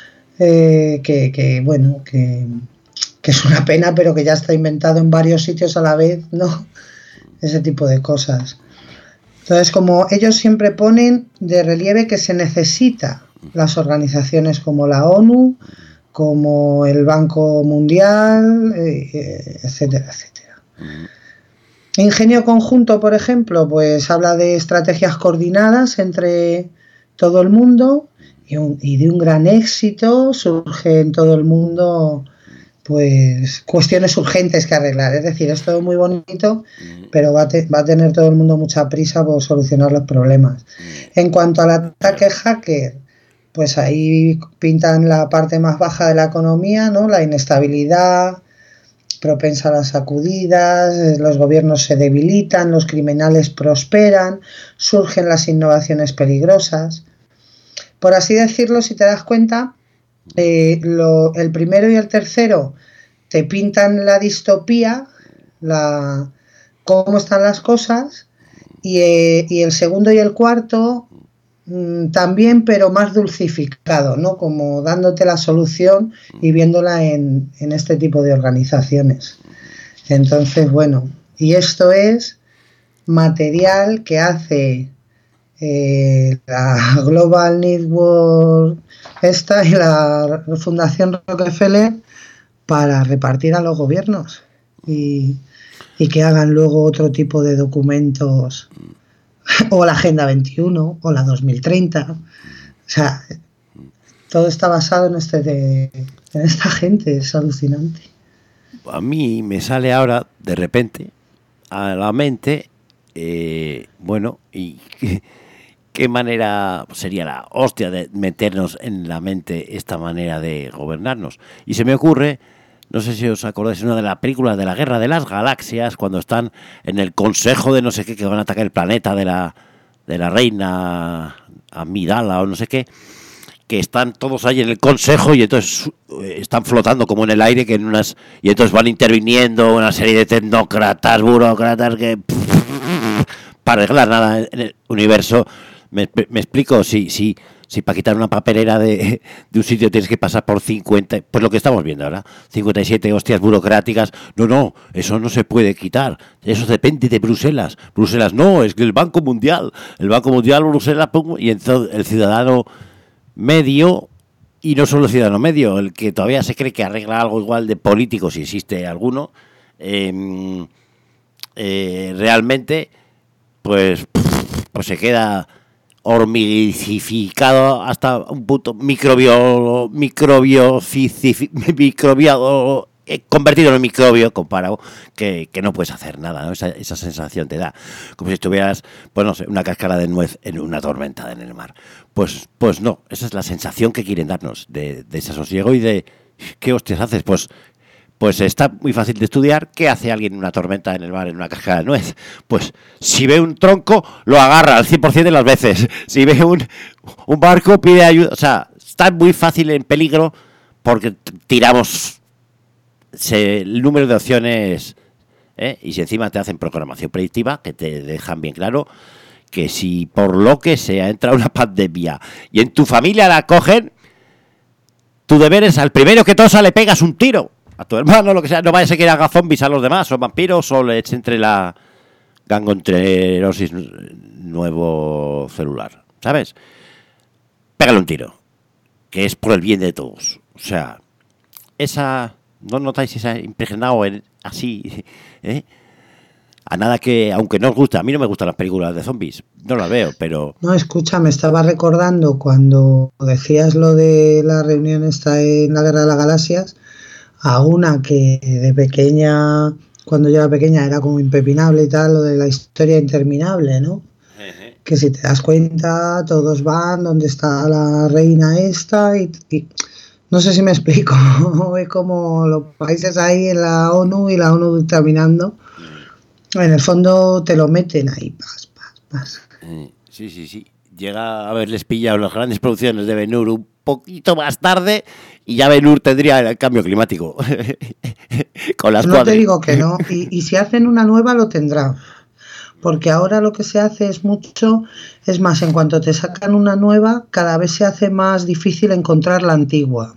bueno, que es una pena, pero que ya está inventado en varios sitios a la vez, ¿no? Ese tipo de cosas. Entonces, como ellos siempre ponen de relieve que se necesita las organizaciones como la ONU, como el Banco Mundial, etcétera, etcétera. Ingenio conjunto, por ejemplo, pues habla de estrategias coordinadas entre todo el mundo y de un gran éxito. Surge en todo el mundo pues cuestiones urgentes que arreglar. Es decir, es todo muy bonito, pero va a tener todo el mundo mucha prisa por solucionar los problemas. En cuanto al ataque hacker, pues ahí pintan la parte más baja de la economía, ¿no? La inestabilidad, propensa a las sacudidas, los gobiernos se debilitan, los criminales prosperan, surgen las innovaciones peligrosas. Por así decirlo, si te das cuenta, el primero y el tercero te pintan la distopía, cómo están las cosas, y el segundo y el cuarto también, pero más dulcificado, ¿no? Como dándote la solución y viéndola en este tipo de organizaciones. Entonces, bueno, y esto es material que hace la Global Network esta y la Fundación Rockefeller para repartir a los gobiernos y que hagan luego otro tipo de documentos, o la Agenda 21 o la 2030. O sea, todo está basado en esta gente. Es alucinante. A mí me sale ahora de repente a la mente, bueno, y qué manera sería la hostia de meternos en la mente esta manera de gobernarnos. Y se me ocurre, no sé si os acordáis, una de las películas de la Guerra de las Galaxias, cuando están en el consejo de no sé qué, que van a atacar el planeta de la reina Amidala o no sé qué, que están todos ahí en el consejo y entonces están flotando como en el aire, y entonces van interviniendo una serie de tecnócratas, burócratas que para arreglar nada en el universo. ¿Me explico? Si para quitar una papelera de un sitio tienes que pasar por 50, pues lo que estamos viendo ahora, 57 hostias burocráticas, no, eso no se puede quitar, eso depende de Bruselas. Bruselas no, es que el Banco Mundial, Bruselas, y entonces el ciudadano medio, y no solo el ciudadano medio, el que todavía se cree que arregla algo igual de político, si existe alguno, realmente, pues se queda hormiguificado hasta un punto convertido en un microbio comparado, que no puedes hacer nada, ¿no? Esa sensación te da como si estuvieras, pues no sé, una cáscara de nuez en una tormenta en el mar. Pues no, esa es la sensación que quieren darnos de desasosiego y de ¿qué hostias haces? Pues está muy fácil de estudiar. ¿Qué hace alguien en una tormenta en el mar, en una cáscara de nuez? Pues si ve un tronco, lo agarra al 100% de las veces. Si ve un barco, pide ayuda. O sea, está muy fácil en peligro porque tiramos el número de opciones, y si encima te hacen programación predictiva, que te dejan bien claro que si por lo que sea entra una pandemia y en tu familia la cogen, tu deber es al primero que tosa le pegas un tiro. A tu hermano, lo que sea, no vaya a ser que haga zombies a los demás, o vampiros, o le eche entre la gangoenterosis nuevo celular, ¿sabes? Pégale un tiro, que es por el bien de todos. O sea, ¿no notáis esa impregnado así, A nada que, aunque no os gusta, a mí no me gustan las películas de zombies, no las veo, pero... No, escucha, me estaba recordando cuando decías lo de la reunión esta en la Guerra de las Galaxias, a una que de pequeña, cuando yo era pequeña, era como impepinable y tal, lo de la historia interminable, ¿no? Que si te das cuenta, todos van donde está la reina esta y no sé si me explico, es como los países ahí en la ONU y la ONU dictaminando, en el fondo te lo meten ahí, pas. Sí. llega a haberles pillado las grandes producciones de Ben-Hur un poquito más tarde y ya Ben-Hur tendría el cambio climático. Con las no te digo que no, y si hacen una nueva lo tendrá, porque ahora lo que se hace es más, en cuanto te sacan una nueva, cada vez se hace más difícil encontrar la antigua.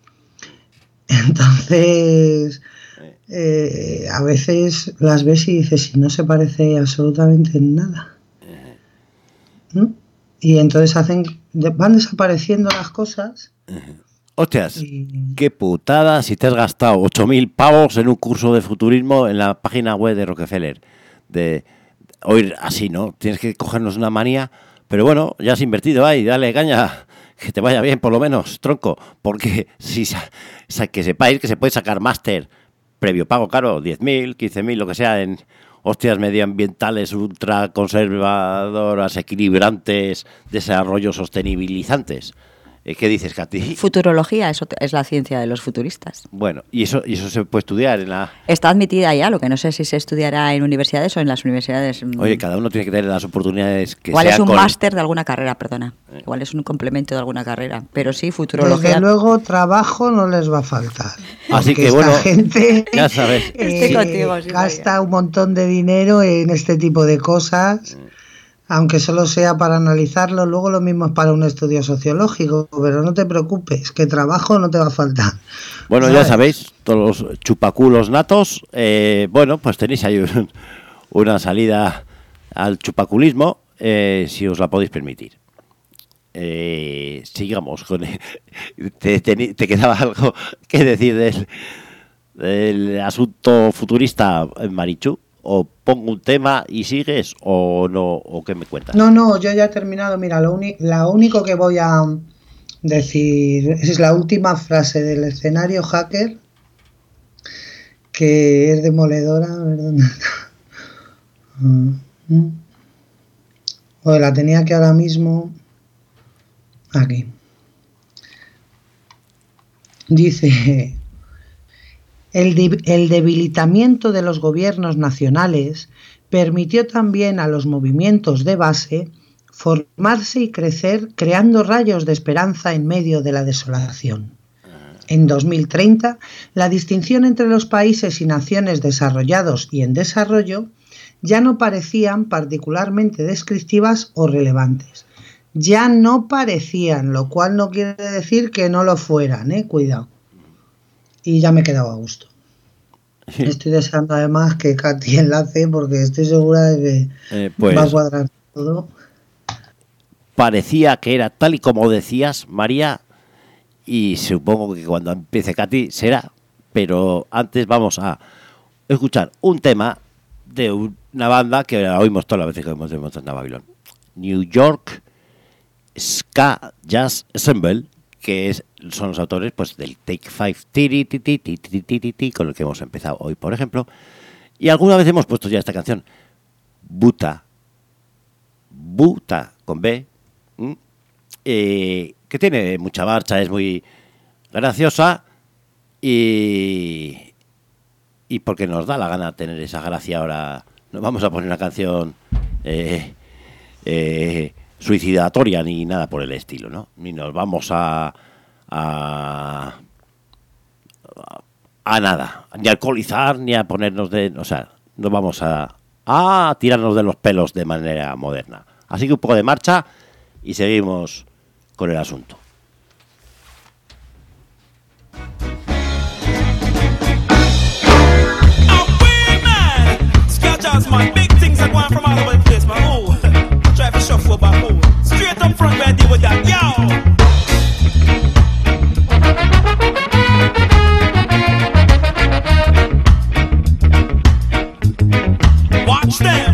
Entonces, a veces las ves y dices, si no se parece absolutamente en nada. ¿Mm? Y entonces van desapareciendo las cosas. Hostias, qué putada si te has gastado 8.000 pavos en un curso de futurismo en la página web de Rockefeller. De oír así, ¿no? Tienes que cogernos una manía, pero bueno, ya has invertido ahí, dale caña, que te vaya bien por lo menos, tronco, porque si que sepáis que se puede sacar máster previo pago, claro, 10.000, 15.000, lo que sea, en hostias medioambientales ultraconservadoras, equilibrantes, desarrollo sostenibilizantes. ¿Qué dices, Katy? Futurología, eso es la ciencia de los futuristas. Bueno, y eso se puede estudiar en la... Está admitida ya, lo que no sé si se estudiará en universidades o en las universidades... Oye, cada uno tiene que tener las oportunidades que igual sea es un máster de alguna carrera, perdona. Igual es un complemento de alguna carrera, pero sí, futurología... Desde luego, trabajo no les va a faltar. Así que bueno, gente, ya sabes. Estoy contigo, sí, gasta un montón de dinero en este tipo de cosas... Aunque solo sea para analizarlo, luego lo mismo es para un estudio sociológico, pero no te preocupes, que trabajo no te va a faltar. Bueno, ¿sabes? Ya sabéis, todos los chupaculos natos, bueno, pues tenéis ahí una salida al chupaculismo, si os la podéis permitir. Sigamos con... ¿Te quedaba algo que decir del asunto futurista, Marichu? ¿O pongo un tema y sigues o no? ¿O qué me cuentas? No, yo ya he terminado. Mira, lo único que voy a decir es la última frase del escenario hacker, que es demoledora. A ver dónde está. Oye, la tenía que ahora mismo. Aquí. Dice... El debilitamiento de los gobiernos nacionales permitió también a los movimientos de base formarse y crecer, creando rayos de esperanza en medio de la desolación. En 2030, la distinción entre los países y naciones desarrollados y en desarrollo ya no parecían particularmente descriptivas o relevantes. Ya no parecían, lo cual no quiere decir que no lo fueran, cuidado. Y ya me he quedado a gusto. Estoy deseando además que Katy enlace porque estoy segura de que pues, va a cuadrar todo. Parecía que era tal y como decías, María, y supongo que cuando empiece Katy será, pero antes vamos a escuchar un tema de una banda que la oímos todas las veces que hemos demostrado en Babylon. New York Ska Jazz Ensemble, que son los autores pues del Take 5 con el que hemos empezado hoy, por ejemplo. Y alguna vez hemos puesto ya esta canción, Buta con B, que tiene mucha marcha, es muy graciosa y porque nos da la gana tener esa gracia ahora. No vamos a poner una canción suicidatoria ni nada por el estilo, ¿no? Ni nos vamos a nada, ni a alcoholizar, ni a ponernos o sea, no vamos a tirarnos de los pelos de manera moderna. Así que un poco de marcha y seguimos con el asunto. Straight up front, where I deal with that, yo. Watch them.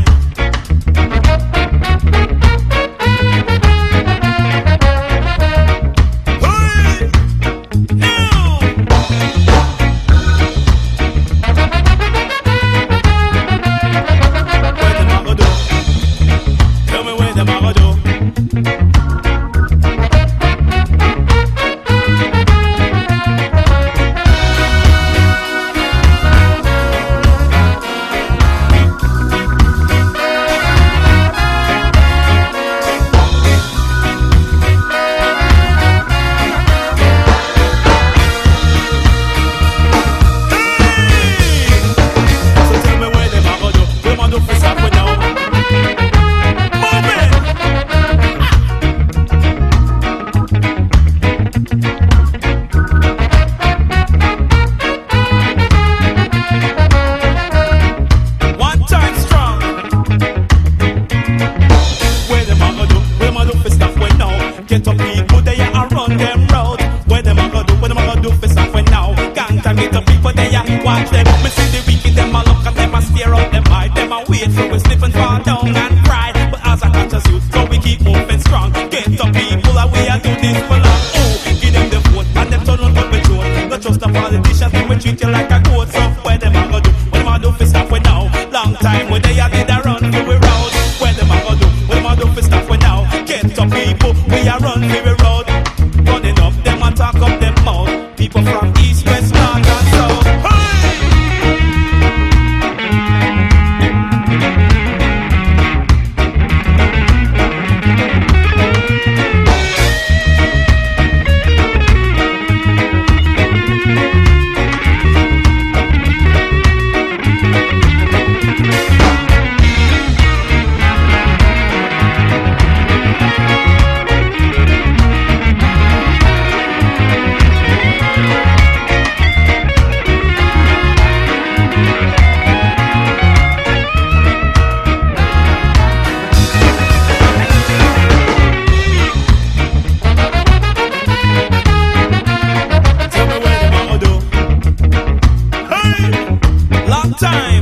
long time.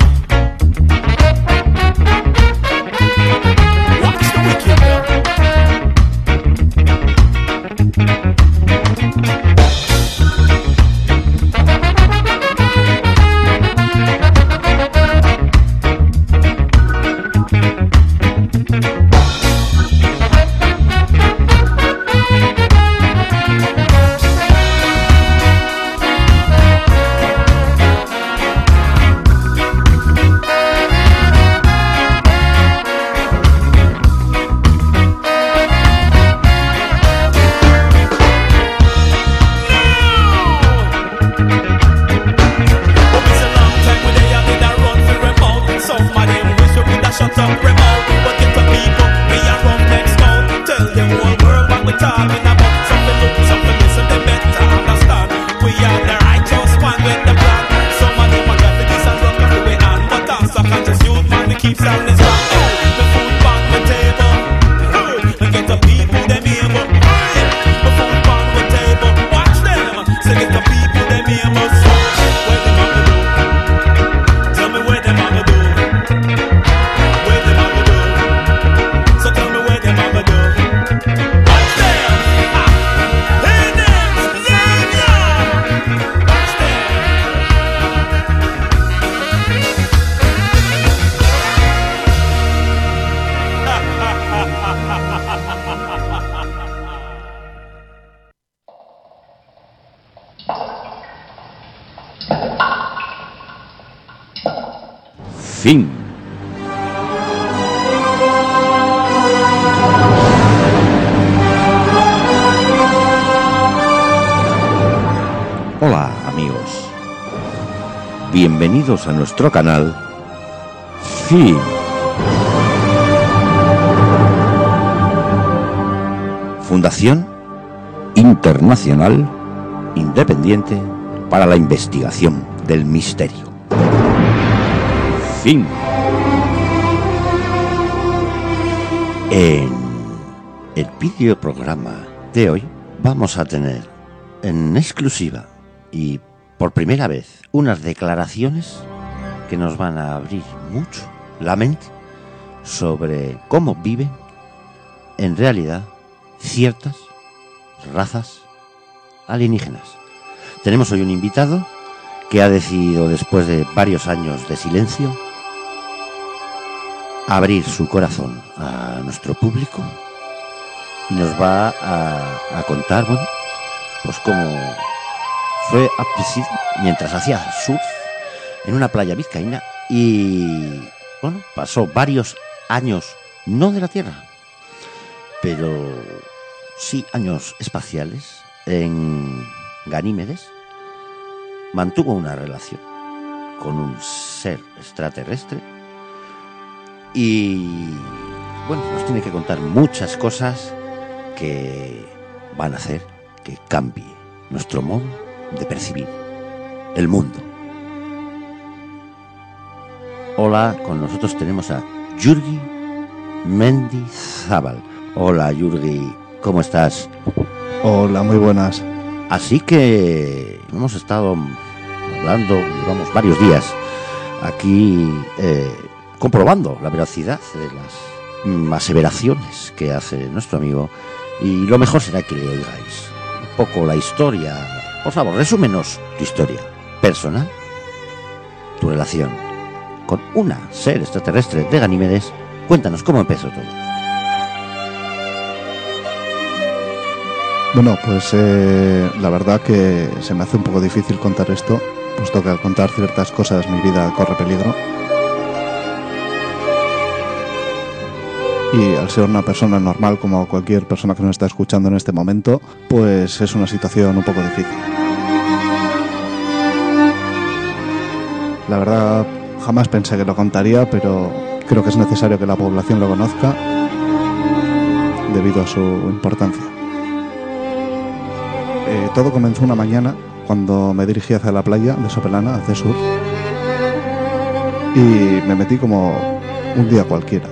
Watch the wicked. Fin. Hola amigos, bienvenidos a nuestro canal Fin. Fundación Internacional Independiente para la Investigación del Misterio. Fin. En el videoprograma de hoy vamos a tener en exclusiva y por primera vez unas declaraciones que nos van a abrir mucho la mente sobre cómo viven en realidad ciertas razas alienígenas. Tenemos hoy un invitado que ha decidido, después de varios años de silencio, abrir su corazón a nuestro público y nos va a contar, bueno, pues cómo fue abducido mientras hacía surf en una playa vizcaína y, bueno, pasó varios años, no de la Tierra, pero sí años espaciales en Ganímedes. Mantuvo una relación con un ser extraterrestre y, bueno, nos tiene que contar muchas cosas que van a hacer que cambie nuestro modo de percibir el mundo. Hola, con nosotros tenemos a Jurgi Mendizábal. Hola Jurgi, ¿cómo estás? Hola, muy buenas. Así que hemos estado hablando, llevamos varios días aquí comprobando la veracidad de las aseveraciones que hace nuestro amigo, y lo mejor será que le oigáis un poco la historia. Por favor, resúmenos tu historia personal, tu relación con una ser extraterrestre de Ganímedes. Cuéntanos cómo empezó todo. Bueno, pues la verdad que se me hace un poco difícil contar esto, puesto que al contar ciertas cosas mi vida corre peligro. Y al ser una persona normal, como cualquier persona que nos está escuchando en este momento, pues es una situación un poco difícil. La verdad, jamás pensé que lo contaría, pero creo que es necesario que la población lo conozca debido a su importancia. Todo comenzó una mañana cuando me dirigí hacia la playa de Sopelana, hacia sur, y me metí como un día cualquiera.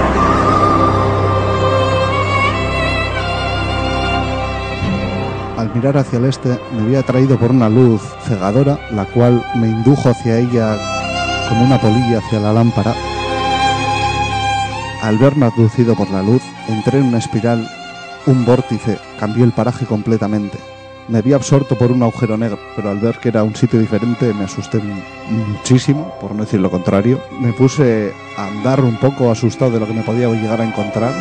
Al al mirar hacia el este me vi atraído por una luz cegadora, la cual me indujo hacia ella como una polilla hacia la lámpara. Al verme abducido por la luz, entré en una espiral, un vórtice, cambió el paraje completamente. Me vi absorto por un agujero negro, pero al ver que era un sitio diferente me asusté muchísimo, por no decir lo contrario. Me puse a andar un poco asustado de lo que me podía llegar a encontrar.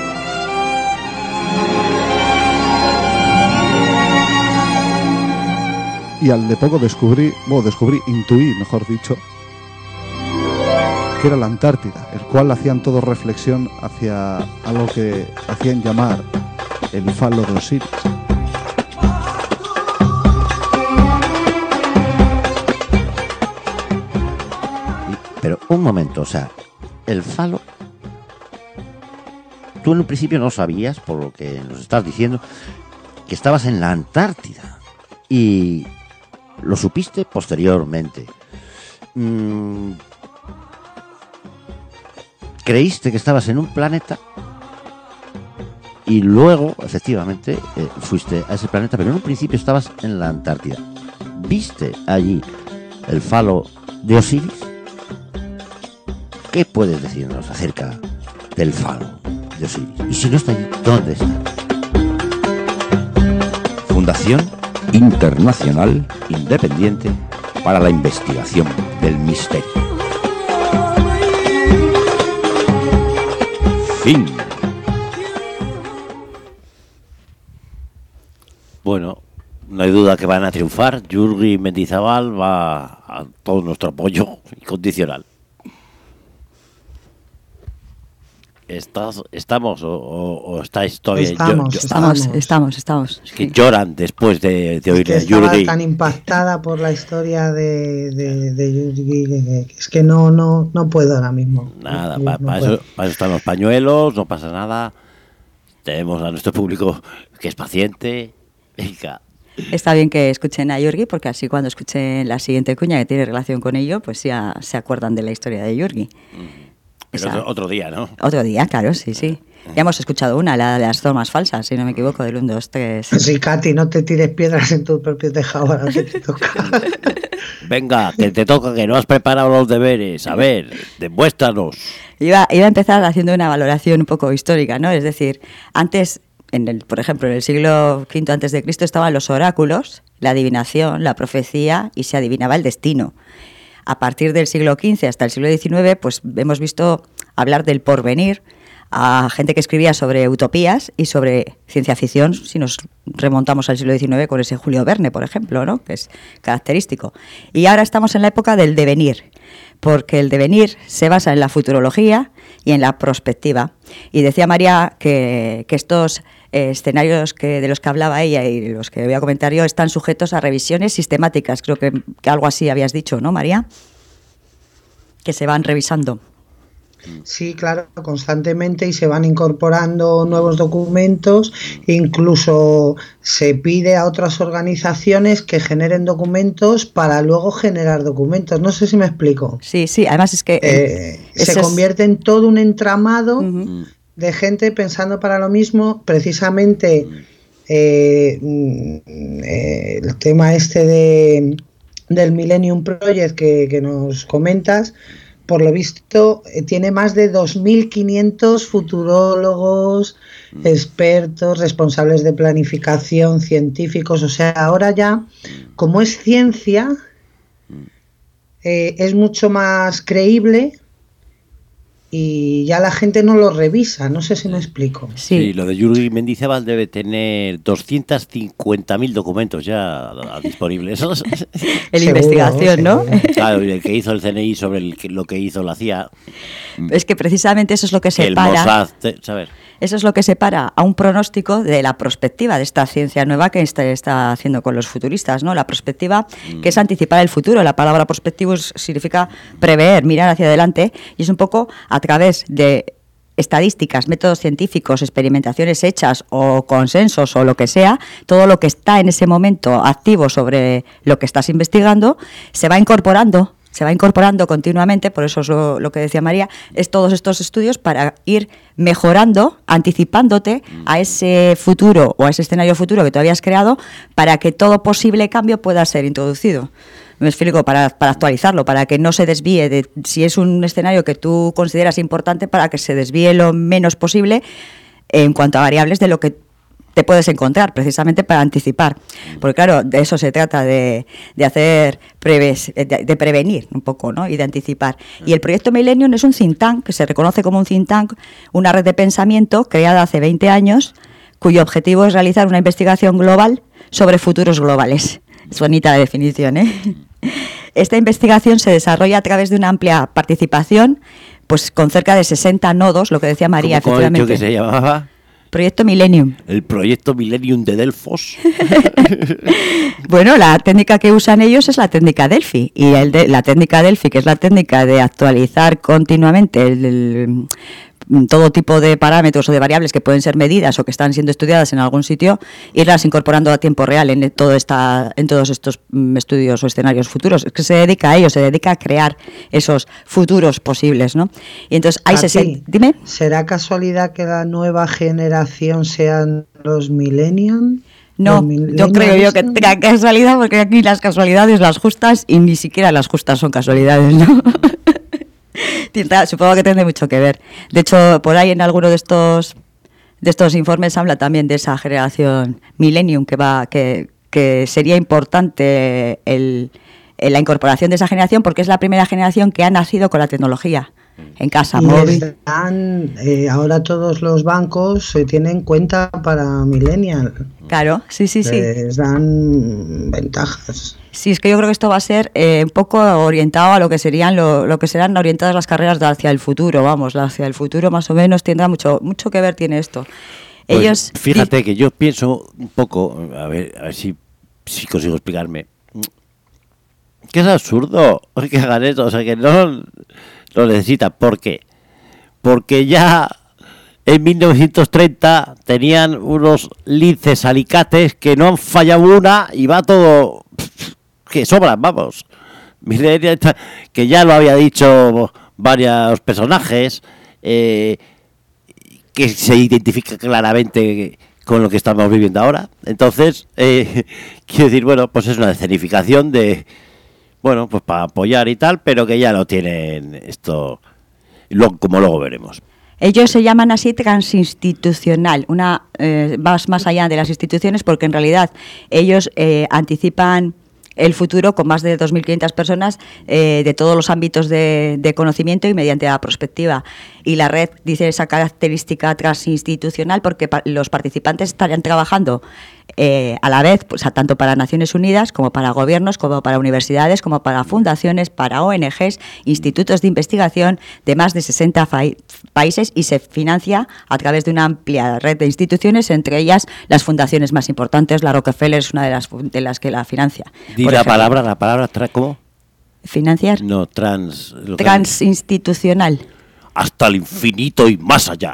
Y al de poco intuí, mejor dicho, que era la Antártida, el cual hacían todos reflexión hacia algo que hacían llamar el falo de Osiris. Pero un momento, o sea, el falo, tú en un principio no sabías, por lo que nos estás diciendo, que estabas en la Antártida y lo supiste posteriormente. Creíste que estabas en un planeta y luego, efectivamente, fuiste a ese planeta, pero en un principio estabas en la Antártida. ¿Viste allí el falo de Osiris? ¿Qué puedes decirnos acerca del falo de Osiris? Y si no está allí, ¿dónde está? Fundación Internacional Independiente para la Investigación del Misterio. Fin. Bueno, no hay duda que van a triunfar. Jurgi Mendizábal va a todo nuestro apoyo incondicional. ¿Estamos o estáis todavía? Estamos. Es que lloran después de oír a Jurgi. Estaba tan impactada por la historia de Jurgi que es que no puedo ahora mismo. Nada, para eso están los pañuelos, no pasa nada. Tenemos a nuestro público que es paciente. Venga. Está bien que escuchen a Jurgi, porque así cuando escuchen la siguiente cuña que tiene relación con ello, pues ya se acuerdan de la historia de Jurgi. Pero otro día, ¿no? Otro día, claro, sí. Ya hemos escuchado una, la de las tomas falsas, si no me equivoco, del 1, 2, 3. Sí, Katy, no te tires piedras en tu propio tejado, ahora que te toca. Venga, que te toca, que no has preparado los deberes. A ver, demuéstranos. Iba a empezar haciendo una valoración un poco histórica, ¿no? Es decir, antes, por ejemplo, en el siglo V antes de Cristo estaban los oráculos, la adivinación, la profecía, y se adivinaba el destino. A partir del siglo XV hasta el siglo XIX, pues hemos visto hablar del porvenir a gente que escribía sobre utopías y sobre ciencia ficción, si nos remontamos al siglo XIX con ese Julio Verne, por ejemplo, ¿no? Que es característico. Y ahora estamos en la época del devenir, porque el devenir se basa en la futurología y en la prospectiva. Y decía María que estos escenarios de los que hablaba ella y los que voy a comentar yo están sujetos a revisiones sistemáticas. Creo que algo así habías dicho, ¿no, María? Que se van revisando. Sí, claro, constantemente, y se van incorporando nuevos documentos. Incluso se pide a otras organizaciones que generen documentos para luego generar documentos. No sé si me explico. Sí, además es que se convierte en todo un entramado de gente pensando para lo mismo. Precisamente el tema del Millennium Project que nos comentas, por lo visto, tiene más de 2.500 futurólogos, expertos, responsables de planificación, científicos. O sea, ahora ya, como es ciencia, es mucho más creíble y ya la gente no lo revisa. No sé si me explico. Sí, lo de Jurgi Mendizábal debe tener 250.000 documentos ya disponibles. En investigación, ¿no? Claro, el que hizo el CNI sobre lo que hizo la CIA. Es que precisamente eso es lo que separa. El Mossad, ¿sabes? Eso es lo que separa a un pronóstico de la prospectiva, de esta ciencia nueva que está haciendo con los futuristas, ¿no? La prospectiva, que es anticipar el futuro. La palabra prospectivo significa prever, mirar hacia adelante, y es un poco a través de estadísticas, métodos científicos, experimentaciones hechas o consensos o lo que sea, todo lo que está en ese momento activo sobre lo que estás investigando, se va incorporando se va incorporando continuamente, por eso es lo que decía María, es todos estos estudios para ir mejorando, anticipándote a ese futuro o a ese escenario futuro que tú habías creado para que todo posible cambio pueda ser introducido. Me explico, para actualizarlo, para que no se desvíe de si es un escenario que tú consideras importante, para que se desvíe lo menos posible en cuanto a variables de lo que te puedes encontrar, precisamente para anticipar. Porque claro, de eso se trata, de prevenir un poco, ¿no? Y de anticipar. Y el proyecto Millennium es un think tank, que se reconoce como un think tank, una red de pensamiento creada hace 20 años, cuyo objetivo es realizar una investigación global sobre futuros globales. Es bonita la definición, ¿eh? Esta investigación se desarrolla a través de una amplia participación, pues con cerca de 60 nodos, lo que decía María, ¿Cómo efectivamente. que se llamaba? Proyecto Millennium. El proyecto Millennium de Delfos. Bueno, la técnica que usan ellos es la técnica Delphi. Y la técnica Delphi, que es la técnica de actualizar continuamente todo tipo de parámetros o de variables que pueden ser medidas o que están siendo estudiadas en algún sitio, irlas incorporando a tiempo real en todos estos estudios o escenarios futuros. Es que se dedica a ello, se dedica a crear esos futuros posibles, ¿no? Y entonces hay Dime. ¿Será casualidad que la nueva generación sean los millennials? No, yo creo yo que tenga casualidad, porque aquí las casualidades las justas y ni siquiera las justas son casualidades, ¿no? Supongo que tiene mucho que ver. De hecho, por ahí en alguno de estos informes habla también de esa generación Millennium que sería importante la incorporación de esa generación, porque es la primera generación que ha nacido con la tecnología en casa, móvil. Ahora todos los bancos se tienen cuenta para millennial. Claro, sí. Les dan ventajas. Sí, es que yo creo que esto va a ser un poco orientado a lo que serían lo que serán orientadas las carreras hacia el futuro, hacia el futuro más o menos tendrá mucho que ver tiene esto. Pues ellos fíjate que yo pienso un poco, a ver si consigo explicarme. Que es absurdo que hagan eso, o sea que no lo necesitan. ¿Por qué? Porque ya en 1930 tenían unos linces alicates que no han fallado una y va todo que sobran, vamos. Que ya lo había dicho varios personajes, que se identifica claramente con lo que estamos viviendo ahora. Entonces, quiero decir, bueno, pues es una escenificación de, bueno, pues para apoyar y tal, pero que ya lo tienen esto, como luego veremos. Ellos se llaman así transinstitucional, más allá de las instituciones, porque en realidad ellos anticipan el futuro con más de 2.500 personas de todos los ámbitos de conocimiento y mediante la prospectiva. Y la red dice esa característica transinstitucional porque los participantes estarían trabajando a la vez, pues, tanto para Naciones Unidas como para gobiernos, como para universidades, como para fundaciones, para ONGs, institutos de investigación de más de 60 países, y se financia a través de una amplia red de instituciones, entre ellas las fundaciones más importantes. La Rockefeller es una de las que la financia. La palabra ¿cómo? ¿Financiar? No, transinstitucional. Hasta el infinito y más allá.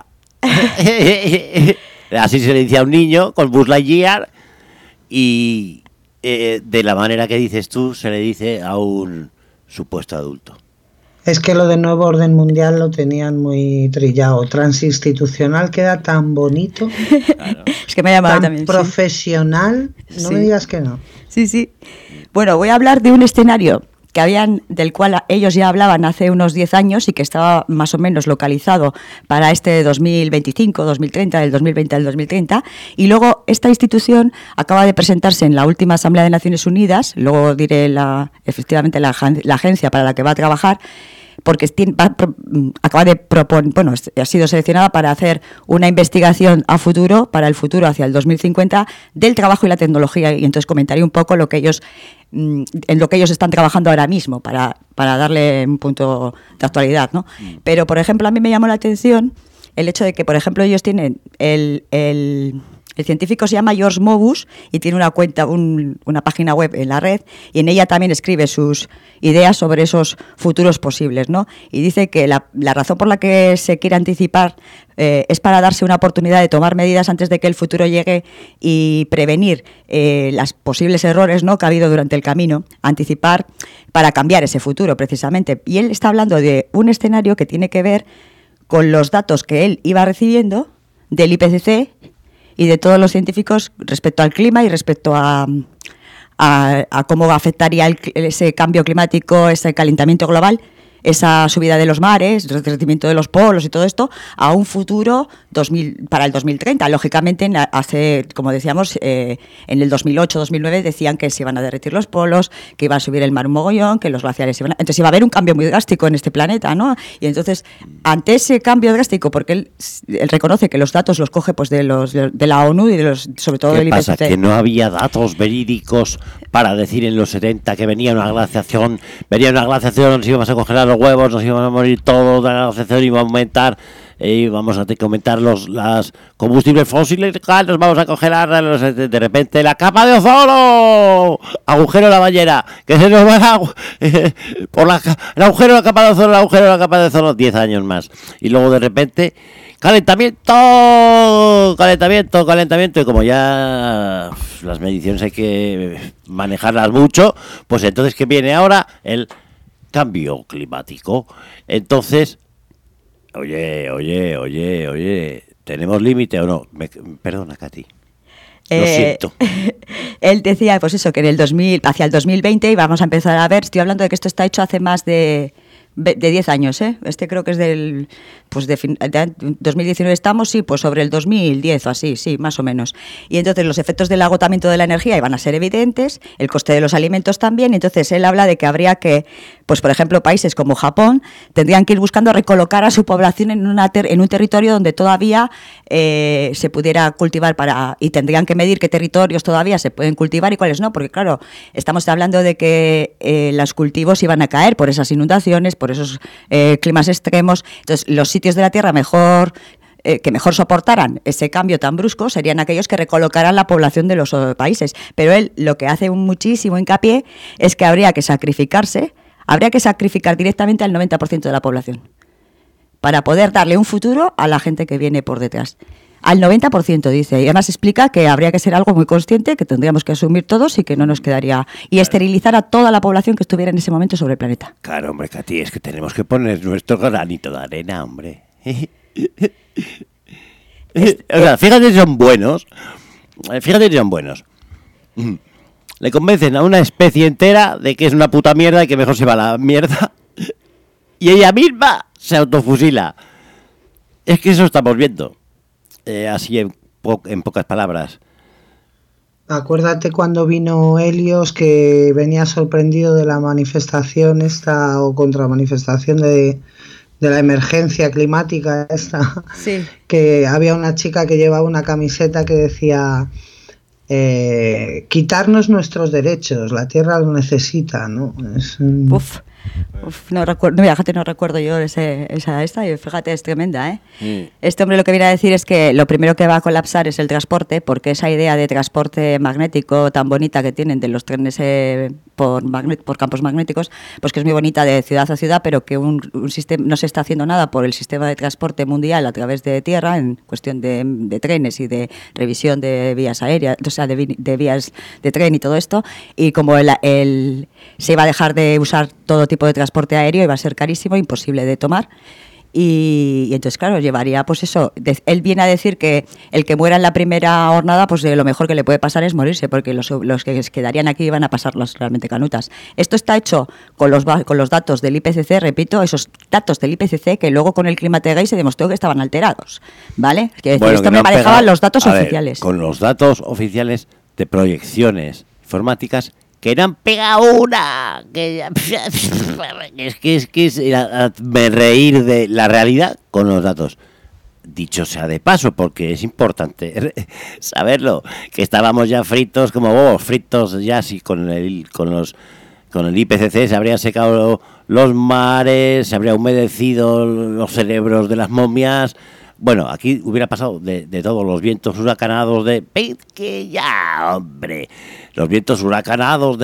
Así se le dice a un niño con Buzz Lightyear, y de la manera que dices tú se le dice a un supuesto adulto. Es que lo de nuevo orden mundial lo tenían muy trillado. Transinstitucional queda tan bonito. Claro. Es que me ha llamado también. Profesional, sí. No me digas que no. Sí. Bueno, voy a hablar de un escenario del cual ellos ya hablaban hace unos 10 años y que estaba más o menos localizado para este 2025, 2030, del 2020 al 2030, y luego esta institución acaba de presentarse en la última Asamblea de Naciones Unidas, luego diré efectivamente la agencia para la que va a trabajar, porque acaba de proponer, ha sido seleccionada para hacer una investigación a futuro, para el futuro hacia el 2050, del trabajo y la tecnología, y entonces comentaré un poco en lo que ellos están trabajando ahora mismo para darle un punto de actualidad, ¿no? Pero, por ejemplo, a mí me llamó la atención el hecho de que, por ejemplo, ellos tienen El científico se llama George Mobus y tiene una cuenta, una página web en la red, y en ella también escribe sus ideas sobre esos futuros posibles, ¿no? Y dice que la razón por la que se quiere anticipar es para darse una oportunidad de tomar medidas antes de que el futuro llegue y prevenir los posibles errores, ¿no?, que ha habido durante el camino, anticipar para cambiar ese futuro precisamente. Y él está hablando de un escenario que tiene que ver con los datos que él iba recibiendo del IPCC y de todos los científicos respecto al clima y respecto a cómo afectaría ese cambio climático, ese calentamiento global, esa subida de los mares, el crecimiento de los polos y todo esto, a un futuro para el 2030. Lógicamente, como decíamos, en el 2008-2009 decían que se iban a derretir los polos, que iba a subir el mar un mogollón, que los glaciares entonces iba a haber un cambio muy drástico en este planeta, ¿no? Y entonces, ante ese cambio drástico, porque él reconoce que los datos los coge pues de la ONU y sobre todo del IPCC. ¿Qué pasa? Que no había datos verídicos para decir en los 70 que venía una glaciación, nos íbamos a congelar los huevos, nos íbamos a morir todos, la glaciación iba a aumentar, vamos a tener que aumentar los combustibles fósiles, nos vamos a congelar, de repente la capa de ozono, agujero de la bañera, que se nos va el agua, el agujero de la capa de ozono, 10 años más, y luego de repente calentamiento, y como ya las mediciones hay que manejarlas mucho, pues entonces ¿qué viene ahora? El cambio climático. Entonces, oye, ¿tenemos límite o no? Perdona, Katy. Lo siento. Él decía, pues eso, que hacia el 2020 íbamos a empezar a ver, estoy hablando de que esto está hecho hace más de 10 años, ¿eh? Este creo que es de 2019 estamos, sí, pues sobre el 2010 o así, sí, más o menos. Y entonces los efectos del agotamiento de la energía iban a ser evidentes, el coste de los alimentos también, entonces él habla de que habría que, pues por ejemplo, países como Japón tendrían que ir buscando recolocar a su población en un territorio donde todavía se pudiera cultivar y tendrían que medir qué territorios todavía se pueden cultivar y cuáles no, porque claro, estamos hablando de que los cultivos iban a caer por esas inundaciones, por esos climas extremos. Entonces, los sitios de la Tierra que mejor soportaran ese cambio tan brusco serían aquellos que recolocaran la población de los países. Pero él lo que hace muchísimo hincapié es que habría que sacrificar directamente al 90% de la población para poder darle un futuro a la gente que viene por detrás. Al 90%, dice, y además explica que habría que ser algo muy consciente, que tendríamos que asumir todos y que no nos quedaría... Y esterilizar a toda la población que estuviera en ese momento sobre el planeta. Claro, hombre, Katy, es que tenemos que poner nuestro granito de arena, hombre. O sea, fíjate si son buenos. Le convencen a una especie entera de que es una puta mierda y que mejor se va a la mierda. Y ella misma se autofusila. Es que eso estamos viendo. Así en pocas palabras. Acuérdate cuando vino Helios, que venía sorprendido de la manifestación esta o contramanifestación de la emergencia climática esta. Sí. Que había una chica que llevaba una camiseta que decía quitarnos nuestros derechos, la tierra lo necesita, ¿no? No recuerdo yo esta, y fíjate, es tremenda, ¿eh? Este hombre lo que viene a decir es que lo primero que va a colapsar es el transporte, porque esa idea de transporte magnético tan bonita que tienen de los trenes por campos magnéticos, pues que es muy bonita de ciudad a ciudad, pero que un sistema no se está haciendo nada por el sistema de transporte mundial a través de tierra, en cuestión de trenes y de revisión de vías aéreas, o sea, de vías de tren y todo esto, y como se iba a dejar de usar todo tipo de transporte aéreo, iba a ser carísimo, imposible de tomar. Y entonces, claro, llevaría, pues eso, él viene a decir que el que muera en la primera jornada, pues lo mejor que le puede pasar es morirse, porque los que quedarían aquí iban a pasarlos realmente canutas. Esto está hecho con los datos del IPCC, repito, esos datos del IPCC que luego con el Climategate se demostró que estaban alterados, ¿vale? Esto me manejaban los datos oficiales. Con los datos oficiales de proyecciones informáticas que no han pegado una, es me reír de la realidad con los datos. Dicho sea de paso, porque es importante saberlo, que estábamos ya fritos como bobos, fritos ya sí con el IPCC se habrían secado los mares, se habría humedecido los cerebros de las momias, Bueno, aquí hubiera pasado de todos los vientos huracanados de... que ya, hombre. Los vientos huracanados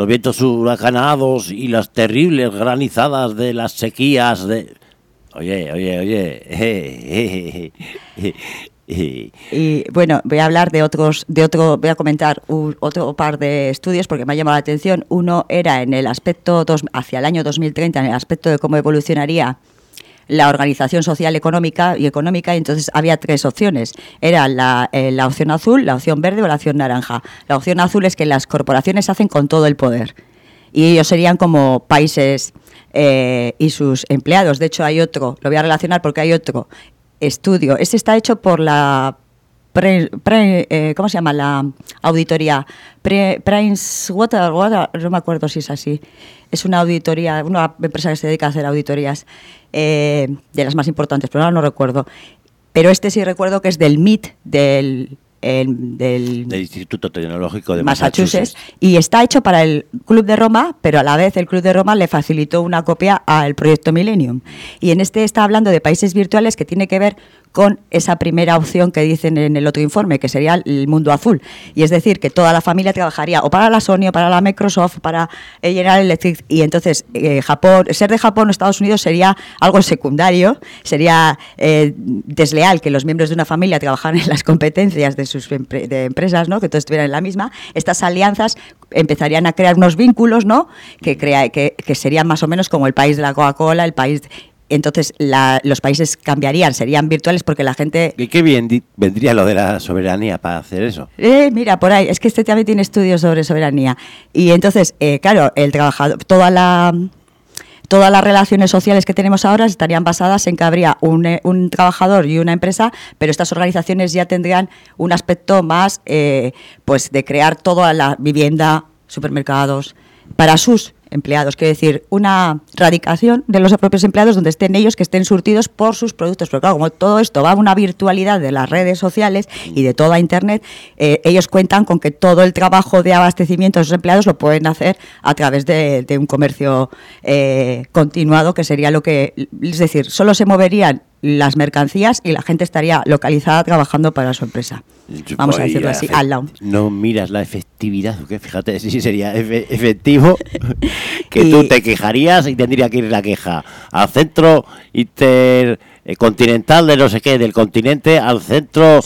y las terribles granizadas de las sequías de... Oye. Y bueno, voy a hablar voy a comentar otro par de estudios porque me ha llamado la atención. Uno era en el aspecto hacia el año 2030, en el aspecto de cómo evolucionaría la organización social económica, y entonces había 3 opciones. Era la opción azul, la opción verde o la opción naranja. La opción azul es que las corporaciones se hacen con todo el poder y ellos serían como países y sus empleados. De hecho, hay otro, lo voy a relacionar porque hay otro estudio. Este está hecho por la ¿cómo se llama? La auditoría Pricewaterhouse, no me acuerdo si es así. Es una auditoría, una empresa que se dedica a hacer auditorías de las más importantes, pero ahora no recuerdo. Pero este sí recuerdo que es del MIT, del Instituto Tecnológico de Massachusetts, y está hecho para el Club de Roma, pero a la vez el Club de Roma le facilitó una copia al proyecto Millennium. Y en este está hablando de países virtuales que tiene que ver con esa primera opción que dicen en el otro informe, que sería el mundo azul. Y es decir, que toda la familia trabajaría o para la Sony o para la Microsoft, para General Electric, y entonces ser de Japón o Estados Unidos sería algo secundario, sería desleal que los miembros de una familia trabajaran en las competencias de sus de empresas, ¿no? Que todos estuvieran en la misma. Estas alianzas empezarían a crear unos vínculos, ¿no? Que serían más o menos como el país de la Coca-Cola, el país... Entonces los países cambiarían, serían virtuales porque la gente... ¿Y qué bien vendría lo de la soberanía para hacer eso? Mira, por ahí, es que este también tiene estudios sobre soberanía. Y entonces, claro, el trabajador, todas las relaciones sociales que tenemos ahora estarían basadas en que habría un trabajador y una empresa, pero estas organizaciones ya tendrían un aspecto más pues de crear toda la vivienda, supermercados, para sus empleados, quiero decir, una radicación de los propios empleados donde estén ellos, que estén surtidos por sus productos. Pero claro, como todo esto va a una virtualidad de las redes sociales y de toda Internet, ellos cuentan con que todo el trabajo de abastecimiento de sus empleados lo pueden hacer a través de un comercio continuado, que sería lo que, es decir, solo se moverían las mercancías y la gente estaría localizada trabajando para su empresa. Vamos a decirlo así, al lado. No miras la efectividad, ¿qué? Fíjate, sí sería efectivo que tú te quejarías y tendría que ir la queja al centro intercontinental de no sé qué, del continente al centro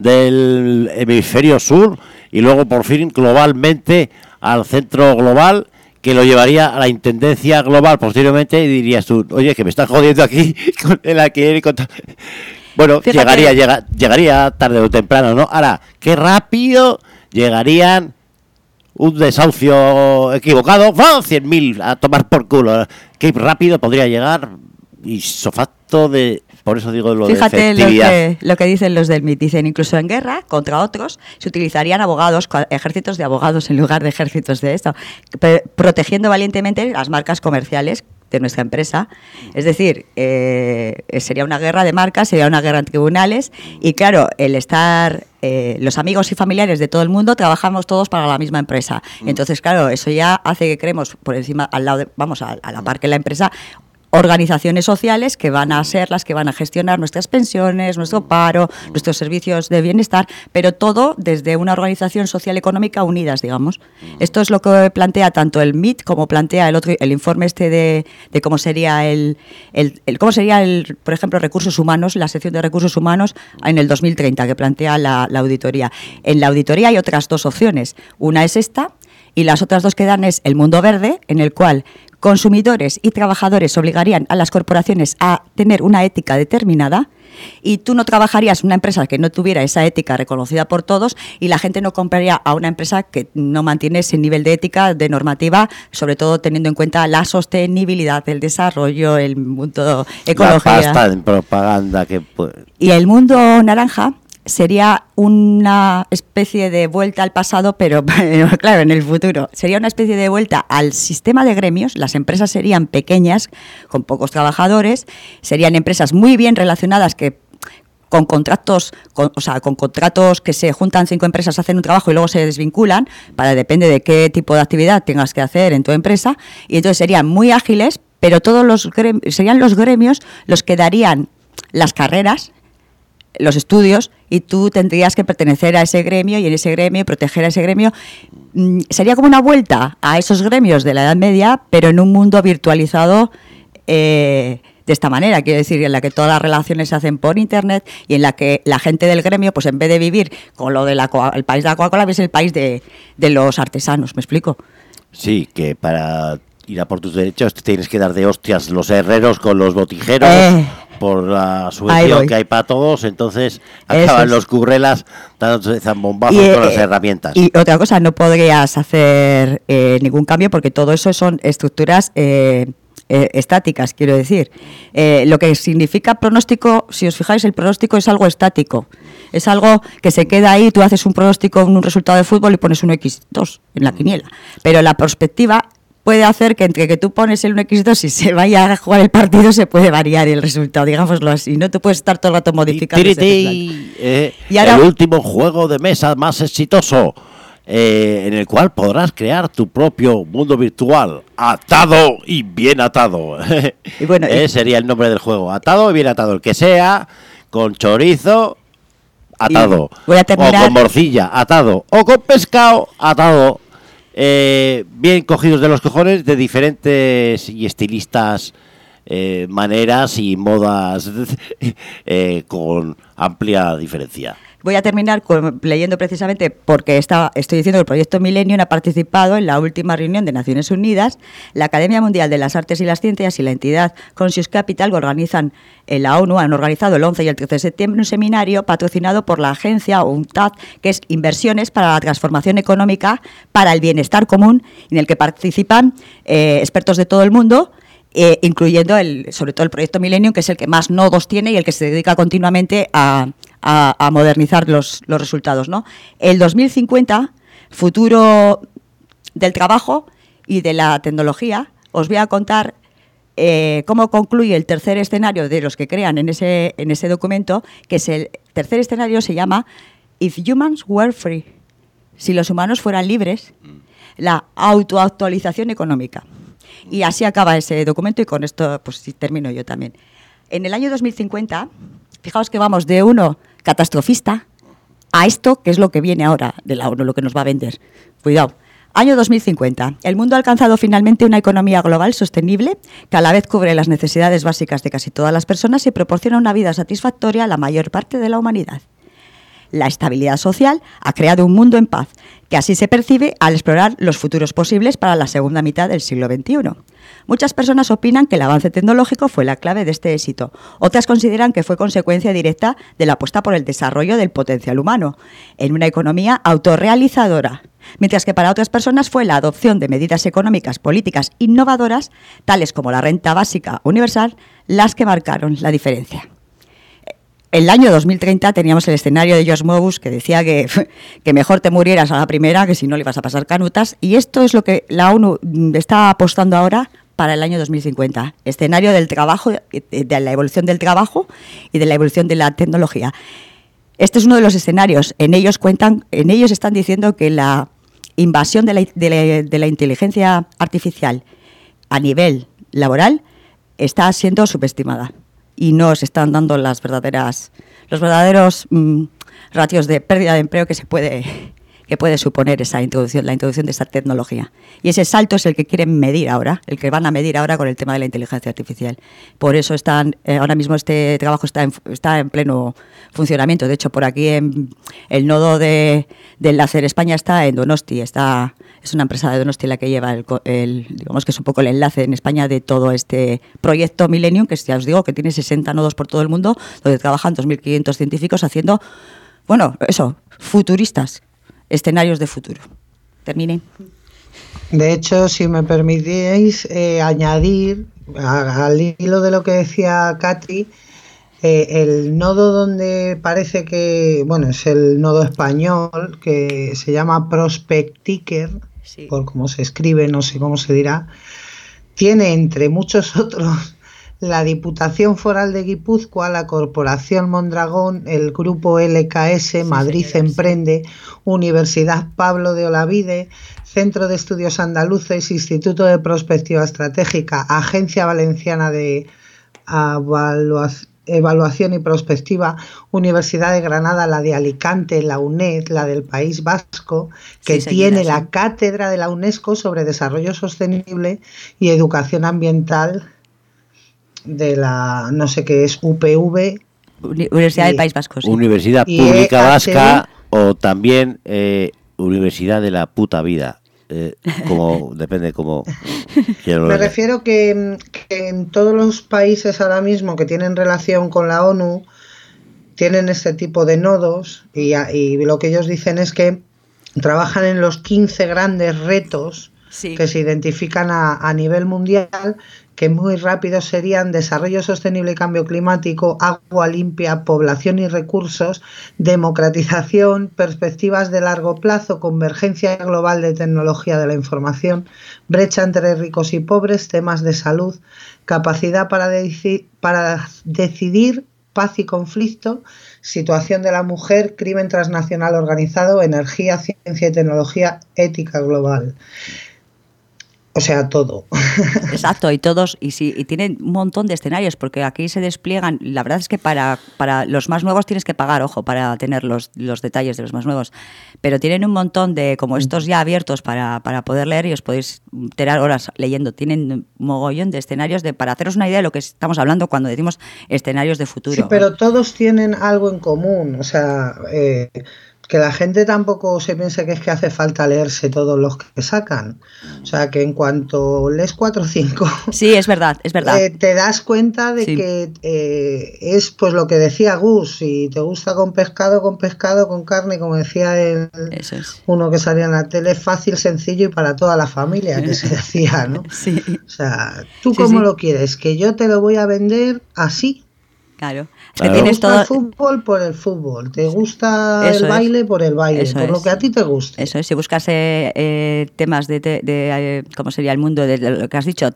del hemisferio sur y luego por fin globalmente al centro global, que lo llevaría a la intendencia global posteriormente y dirías tú, oye, que me están jodiendo aquí con el alquiler y con... Bueno, llegaría tarde o temprano, ¿no? Ahora, qué rápido llegarían un desahucio equivocado, 100.000 a tomar por culo. Qué rápido podría llegar isofacto de... Por eso digo lo de efectividad. Fíjate lo que dicen los del MIT. Dicen, incluso en guerra contra otros se utilizarían ejércitos de abogados en lugar de ejércitos de esto, protegiendo valientemente las marcas comerciales de nuestra empresa. Es decir, sería una guerra de marcas, sería una guerra en tribunales y claro, el estar... los amigos y familiares de todo el mundo trabajamos todos para la misma empresa. Entonces, claro, eso ya hace que creemos por encima, al lado a la par que la empresa, organizaciones sociales que van a ser las que van a gestionar nuestras pensiones, nuestro paro, nuestros servicios de bienestar, pero todo desde una organización social económica unidas, digamos. Esto es lo que plantea tanto el MIT como plantea el informe este de cómo sería cómo sería por ejemplo, recursos humanos, la sección de recursos humanos en el 2030 que plantea la auditoría. En la auditoría hay otras 2 opciones. Una es esta y las otras 2 que dan es el mundo verde, en el cual consumidores y trabajadores obligarían a las corporaciones a tener una ética determinada y tú no trabajarías en una empresa que no tuviera esa ética reconocida por todos y la gente no compraría a una empresa que no mantiene ese nivel de ética, de normativa, sobre todo teniendo en cuenta la sostenibilidad, el desarrollo, el mundo ecología. La pasta en propaganda que... Y el mundo naranja sería una especie de vuelta al pasado, pero claro, en el futuro. Sería una especie de vuelta al sistema de gremios. Las empresas serían pequeñas, con pocos trabajadores, serían empresas muy bien relacionadas que con contratos, con contratos que se juntan 5 empresas, hacen un trabajo y luego se desvinculan, depende de qué tipo de actividad tengas que hacer en tu empresa, y entonces serían muy ágiles, pero serían los gremios los que darían las carreras los estudios y tú tendrías que pertenecer a ese gremio y en ese gremio proteger a ese gremio. Sería como una vuelta a esos gremios de la Edad Media, pero en un mundo virtualizado de esta manera, quiero decir, en la que todas las relaciones se hacen por internet y en la que la gente del gremio, pues en vez de vivir con lo de el país de la Coca-Cola, es el país de los artesanos, ¿me explico? Sí, que para ir a por tus derechos te tienes que dar de hostias los herreros con los botijeros por la subvención que hay para todos, entonces acaban los currelas dándose zambombazos con las herramientas. Y otra cosa, no podrías hacer ningún cambio porque todo eso son estructuras estáticas, quiero decir. Lo que significa pronóstico, si os fijáis, el pronóstico es algo estático. Es algo que se queda ahí, tú haces un pronóstico, un resultado de fútbol y pones un X2 en la quiniela. Pero la perspectiva puede hacer que entre que tú pones el 1x2 y se vaya a jugar el partido se puede variar el resultado, digámoslo así. No te puedes estar todo el rato modificando. Y ahora, el último juego de mesa más exitoso, en el cual podrás crear tu propio mundo virtual, atado y bien atado. Y bueno, sería el nombre del juego, atado y bien atado, el que sea, con chorizo, atado, voy a terminar, o con morcilla, atado, o con pescado, atado. Bien cogidos de los cojones de diferentes y estilistas, maneras y modas con amplia diferencia. Voy a terminar leyendo precisamente porque estoy diciendo que el Proyecto Millennium ha participado en la última reunión de Naciones Unidas, la Academia Mundial de las Artes y las Ciencias y la entidad Conscious Capital que organizan la ONU, han organizado el 11 y el 13 de septiembre un seminario patrocinado por la agencia UNCTAD, que es Inversiones para la Transformación Económica para el Bienestar Común, en el que participan expertos de todo el mundo, incluyendo sobre todo el Proyecto Millennium, que es el que más nodos tiene y el que se dedica continuamente a modernizar los resultados, ¿no? El 2050, futuro del trabajo y de la tecnología, os voy a contar cómo concluye el tercer escenario de los que crean en ese documento, que es el tercer escenario, se llama If Humans Were Free, si los humanos fueran libres, la autoactualización económica. Y así acaba ese documento y con esto pues sí, termino yo también. En el año 2050, fijaos que vamos de uno catastrofista a esto que es lo que viene ahora de la ONU, lo que nos va a vender. Cuidado. Año 2050. El mundo ha alcanzado finalmente una economía global sostenible que a la vez cubre las necesidades básicas de casi todas las personas y proporciona una vida satisfactoria a la mayor parte de la humanidad. La estabilidad social ha creado un mundo en paz, que así se percibe al explorar los futuros posibles para la segunda mitad del siglo XXI. Muchas personas opinan que el avance tecnológico fue la clave de este éxito. Otras consideran que fue consecuencia directa de la apuesta por el desarrollo del potencial humano, en una economía autorrealizadora. Mientras que para otras personas fue la adopción de medidas económicas políticas innovadoras, tales como la renta básica universal, las que marcaron la diferencia. En el año 2030 teníamos el escenario de George Moebius que decía que mejor te murieras a la primera que si no le ibas a pasar canutas, y esto es lo que la ONU está apostando ahora para el año 2050, escenario del trabajo, de la evolución del trabajo y de la evolución de la tecnología. Este es uno de los escenarios. En ellos están diciendo que la invasión de la inteligencia artificial a nivel laboral está siendo subestimada y no se están dando los verdaderos ratios de pérdida de empleo que puede suponer la introducción de esta tecnología. Y ese salto es el que quieren medir ahora, el que van a medir ahora con el tema de la inteligencia artificial. Por eso ahora mismo este trabajo está en pleno funcionamiento. De hecho, por aquí el nodo de Enlacer España está en Donosti. Es una empresa de Donosti la que lleva digamos que es un poco el enlace en España de todo este proyecto Millennium, que ya os digo que tiene 60 nodos por todo el mundo, donde trabajan 2.500 científicos haciendo, futuristas, escenarios de futuro. Termine. De hecho, si me permitís añadir al hilo de lo que decía Katy, el nodo donde parece que, es el nodo español, que se llama Prospecticker, sí, por cómo se escribe, no sé cómo se dirá, tiene entre muchos otros la Diputación Foral de Guipúzcoa, la Corporación Mondragón, el Grupo LKS, Madrid Emprende, Universidad Pablo de Olavide, Centro de Estudios Andaluces, Instituto de Prospectiva Estratégica, Agencia Valenciana de Evaluación y Prospectiva, Universidad de Granada, la de Alicante, la UNED, la del País Vasco, que tiene la cátedra de la UNESCO sobre desarrollo sostenible y educación ambiental de la, no sé qué es, UPV. Universidad del País Vasco, sí. Universidad Pública Vasca o también Universidad de la puta vida. Como depende como me refiero que en todos los países ahora mismo que tienen relación con la ONU tienen este tipo de nodos y lo que ellos dicen es que trabajan en los 15 grandes retos que se identifican a nivel mundial, que muy rápido serían desarrollo sostenible y cambio climático, agua limpia, población y recursos, democratización, perspectivas de largo plazo, convergencia global de tecnología de la información, brecha entre ricos y pobres, temas de salud, capacidad para decidir, paz y conflicto, situación de la mujer, crimen transnacional organizado, energía, ciencia y tecnología, ética global. O sea, todo. Exacto, y todos, y tienen un montón de escenarios, porque aquí se despliegan, la verdad es que para los más nuevos tienes que pagar, ojo, para tener los detalles de los más nuevos, pero tienen un montón de, como estos ya abiertos para poder leer, y os podéis tener horas leyendo, tienen un mogollón de escenarios para haceros una idea de lo que estamos hablando cuando decimos escenarios de futuro. Sí, pero todos tienen algo en común, o sea, que la gente tampoco se piense que es que hace falta leerse todos los que sacan. O sea, que en cuanto lees 4 o 5... Sí, es verdad, es verdad. Te das cuenta de que es pues lo que decía Gus, si te gusta con pescado, con carne, como decía uno que salía en la tele, fácil, sencillo y para toda la familia, que se decía, ¿no? Sí. O sea, ¿tú cómo lo quieres? Que yo te lo voy a vender así. Claro. Es que tienes todo... el fútbol por el fútbol, te gusta el baile por el baile, por lo que a ti te guste. Eso es, si buscas temas de ¿cómo sería el mundo de lo que has dicho?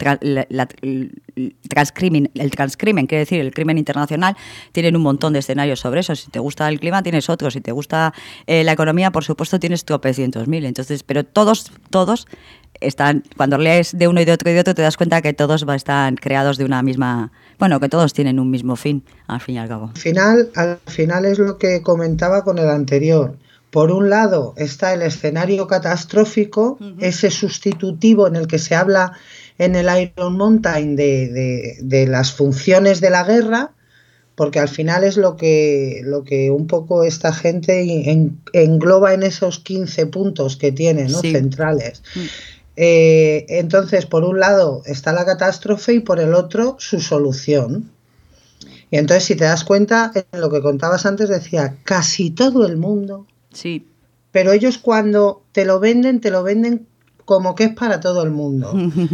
El transcrimen, quiere decir, el crimen internacional, tienen un montón de escenarios sobre eso. Si te gusta el clima, tienes otro. Si te gusta la economía, por supuesto, tienes tropecientos mil. Entonces, pero todos están, cuando lees de uno y de otro, te das cuenta que todos están creados de una misma... Bueno, que todos tienen un mismo fin, al fin y al cabo. Al final es lo que comentaba con el anterior. Por un lado está el escenario catastrófico, ese sustitutivo en el que se habla en el Iron Mountain de las funciones de la guerra, porque al final es lo que un poco esta gente engloba en esos 15 puntos que tiene, ¿no? Centrales. Entonces, por un lado está la catástrofe y por el otro su solución. Y entonces, si te das cuenta, en lo que contabas antes decía casi todo el mundo. Sí. Pero ellos cuando te lo venden como que es para todo el mundo.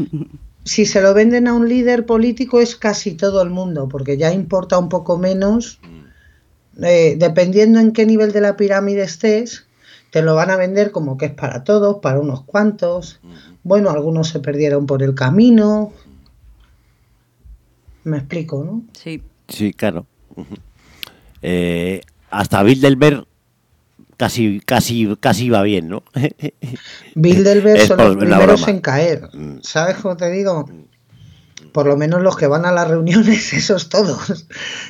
Si se lo venden a un líder político es casi todo el mundo, porque ya importa un poco menos, dependiendo en qué nivel de la pirámide estés, te lo van a vender como que es para todos, para unos cuantos. Bueno, algunos se perdieron por el camino. Me explico, ¿no? Sí. Sí, claro. Hasta Bilderberg casi va bien, ¿no? Bilderberg son los primeros en caer. ¿Sabes cómo te digo? Por lo menos los que van a las reuniones, esos todos.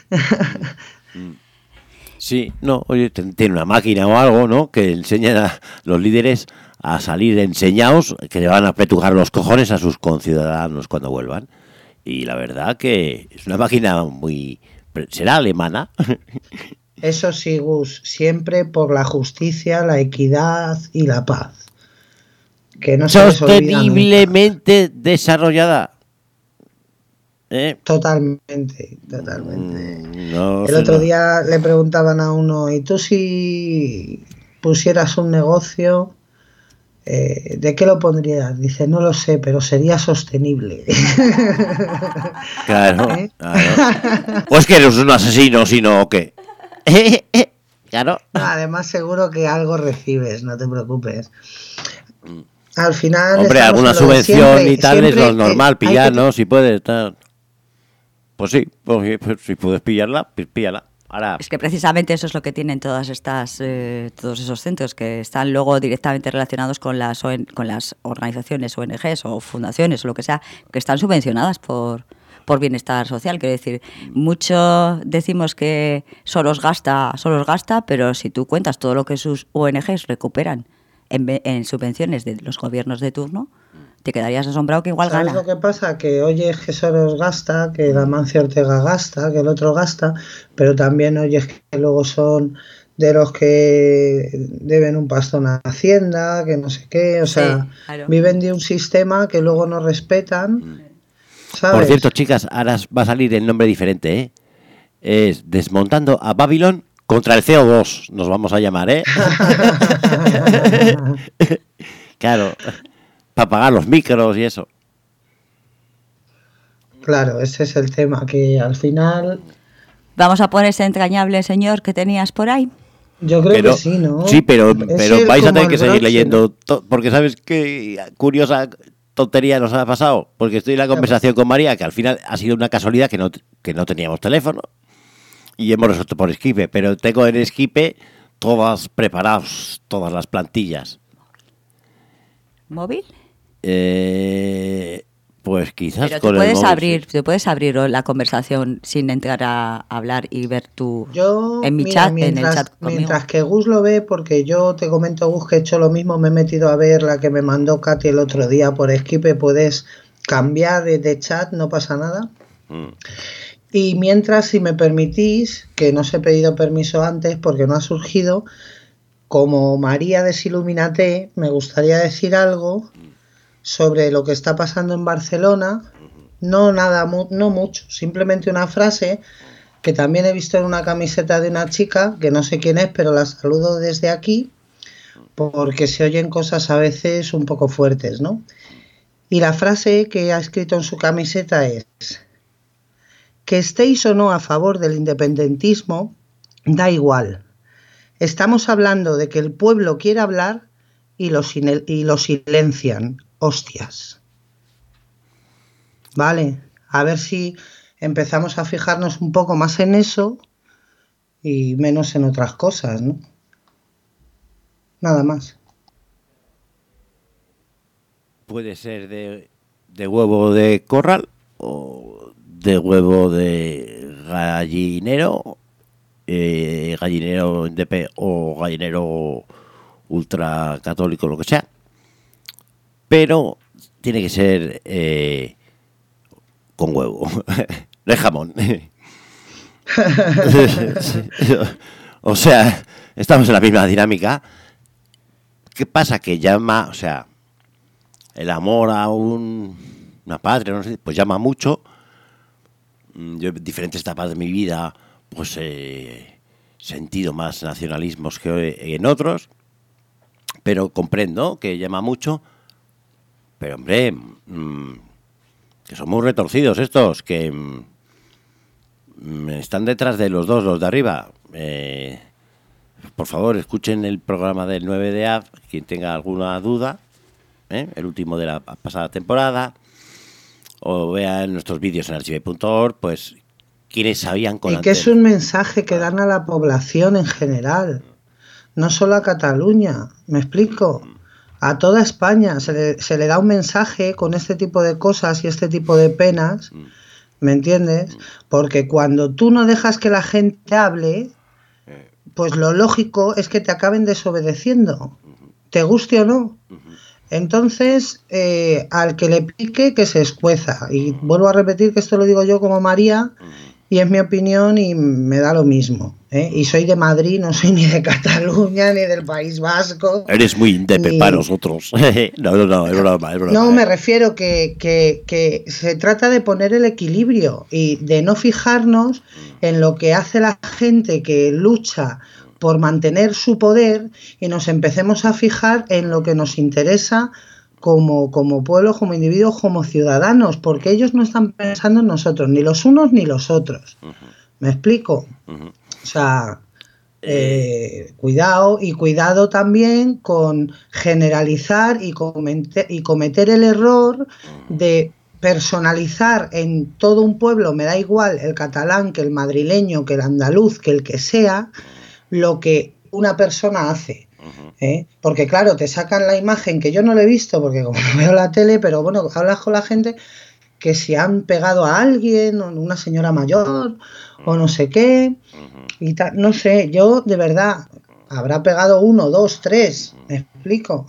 Sí, no, oye, tiene una máquina o algo, ¿no? Que enseñan a los líderes a salir enseñados, que le van a apretujar los cojones a sus conciudadanos cuando vuelvan. Y la verdad que es una máquina muy... será alemana. Eso sí, Gus, siempre por la justicia, la equidad y la paz. Que no se les olvida nunca. Sosteniblemente desarrollada. Totalmente. El otro día le preguntaban a uno, ¿y tú si pusieras un negocio, de qué lo pondrías? Dice, no lo sé, pero sería sostenible. Claro, claro. Pues que eres un asesino, sino o qué. Claro. Además seguro que algo recibes, no te preocupes. Al final... Hombre, alguna subvención y tal es lo normal, pillar, ¿no? Si puedes, tal. Pues sí, pues si puedes pillarla, pues píllala. Ahora... Es que precisamente eso es lo que tienen todos esos centros, que están luego directamente relacionados con las organizaciones, ONGs o fundaciones o lo que sea, que están subvencionadas por por bienestar social. Quiero decir, mucho decimos que Soros gasta, pero si tú cuentas todo lo que sus ONGs recuperan en subvenciones de los gobiernos de turno, te quedarías asombrado que igual ¿Sabes gana. lo que pasa? Que oyes que Soros gasta, que Amancio Ortega gasta, que el otro gasta, pero también oyes que luego son de los que deben un pastón a Hacienda, que no sé qué, o sea, claro. viven de un sistema que luego no respetan, ¿sabes? Por cierto, chicas, ahora va a salir el nombre diferente, ¿eh? Es Desmontando a Babylon contra el CO2, nos vamos a llamar, ¿eh? Claro, para pagar los micros y eso. Claro, ese es el tema, que al final... ¿Vamos a poner ese entrañable señor que tenías por ahí? Yo creo que sí, ¿no? Sí, pero Es vais a como tener que el seguir broche, leyendo, porque ¿sabes qué curiosa tontería nos ha pasado? Porque estoy en la conversación con María, que al final ha sido una casualidad que no teníamos teléfono y hemos resuelto por Skype, pero tengo en Skype todas preparadas, todas las plantillas. ¿Móvil? Pues quizás pero con el móvil. te puedes abrir la conversación sin entrar a hablar y ver tu en mi mira, chat, en el chat conmigo. Mientras que Gus lo ve, porque yo te comento, Gus, que he hecho lo mismo, me he metido a ver la que me mandó Katy el otro día por Skype, puedes cambiar de chat, no pasa nada. Y mientras, si me permitís, que no os he pedido permiso antes porque no ha surgido, como María Desilumínate, me gustaría decir algo sobre lo que está pasando en Barcelona. No mucho, simplemente una frase que también he visto en una camiseta de una chica, que no sé quién es, pero la saludo desde aquí, porque se oyen cosas a veces un poco fuertes, ¿no? Y la frase que ha escrito en su camiseta es: que estéis o no a favor del independentismo, da igual. Estamos hablando de que el pueblo quiere hablar y lo silencian. Hostias. Vale, a ver si empezamos a fijarnos un poco más en eso y menos en otras cosas, ¿no? Nada más. Puede ser de huevo de corral o de huevo de gallinero, gallinero NDP o gallinero ultracatólico, lo que sea. Pero tiene que ser con huevo, de jamón. O sea, estamos en la misma dinámica. ¿Qué pasa? Que llama, o sea, el amor a una patria, no sé, pues llama mucho. Yo en diferentes etapas de mi vida pues he sentido más nacionalismos que en otros, pero comprendo que llama mucho. Pero hombre, que son muy retorcidos estos, que están detrás de los dos, los de arriba. Por favor, escuchen el programa del 9 de Av, quien tenga alguna duda, el último de la pasada temporada, o vean nuestros vídeos en archive.org, pues quienes sabían con y que es un mensaje que dan a la población en general, no solo a Cataluña, ¿me explico? A toda España se le da un mensaje con este tipo de cosas y este tipo de penas, ¿me entiendes? Porque cuando tú no dejas que la gente hable, pues lo lógico es que te acaben desobedeciendo, te guste o no. Entonces, al que le pique, que se escueza. Y vuelvo a repetir que esto lo digo yo como María, y es mi opinión y me da lo mismo, ¿eh? Y soy de Madrid, no soy ni de Cataluña ni del País Vasco. Eres muy independiente para nosotros. No, es broma. No, me refiero que se trata de poner el equilibrio y de no fijarnos en lo que hace la gente que lucha por mantener su poder y nos empecemos a fijar en lo que nos interesa como pueblo, como individuos, como ciudadanos, porque ellos no están pensando en nosotros, ni los unos ni los otros. ¿Me explico? O sea, cuidado también con generalizar y cometer el error de personalizar en todo un pueblo, me da igual el catalán, que el madrileño, que el andaluz, que el que sea, lo que una persona hace. Porque claro, te sacan la imagen, que yo no lo he visto porque como no veo la tele, pero bueno, hablas con la gente que si han pegado a alguien, o una señora mayor, o no sé qué, y tal, no sé, yo de verdad, habrá pegado 1, 2, 3, ¿me explico?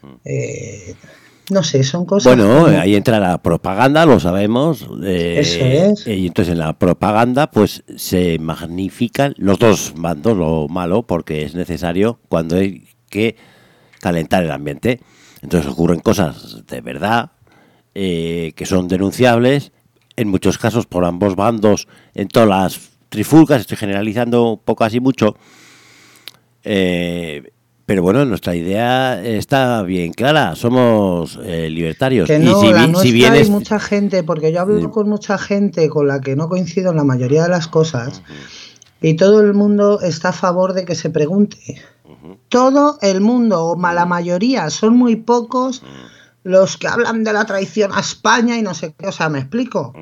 No sé, son cosas... Bueno, ahí entra la propaganda, lo sabemos. Eso es. Y entonces en la propaganda pues se magnifican los dos bandos, lo malo, porque es necesario cuando hay que calentar el ambiente. Entonces ocurren cosas de verdad que son denunciables, en muchos casos por ambos bandos, en todas las trifulcas, estoy generalizando un poco así mucho. Pero bueno, nuestra idea está bien clara, somos libertarios. Que no, y la nuestra hay mucha gente, porque yo hablo con mucha gente con la que no coincido en la mayoría de las cosas, y todo el mundo está a favor de que se pregunte. Todo el mundo, o la mayoría, son muy pocos los que hablan de la traición a España y no sé qué, o sea, ¿me explico?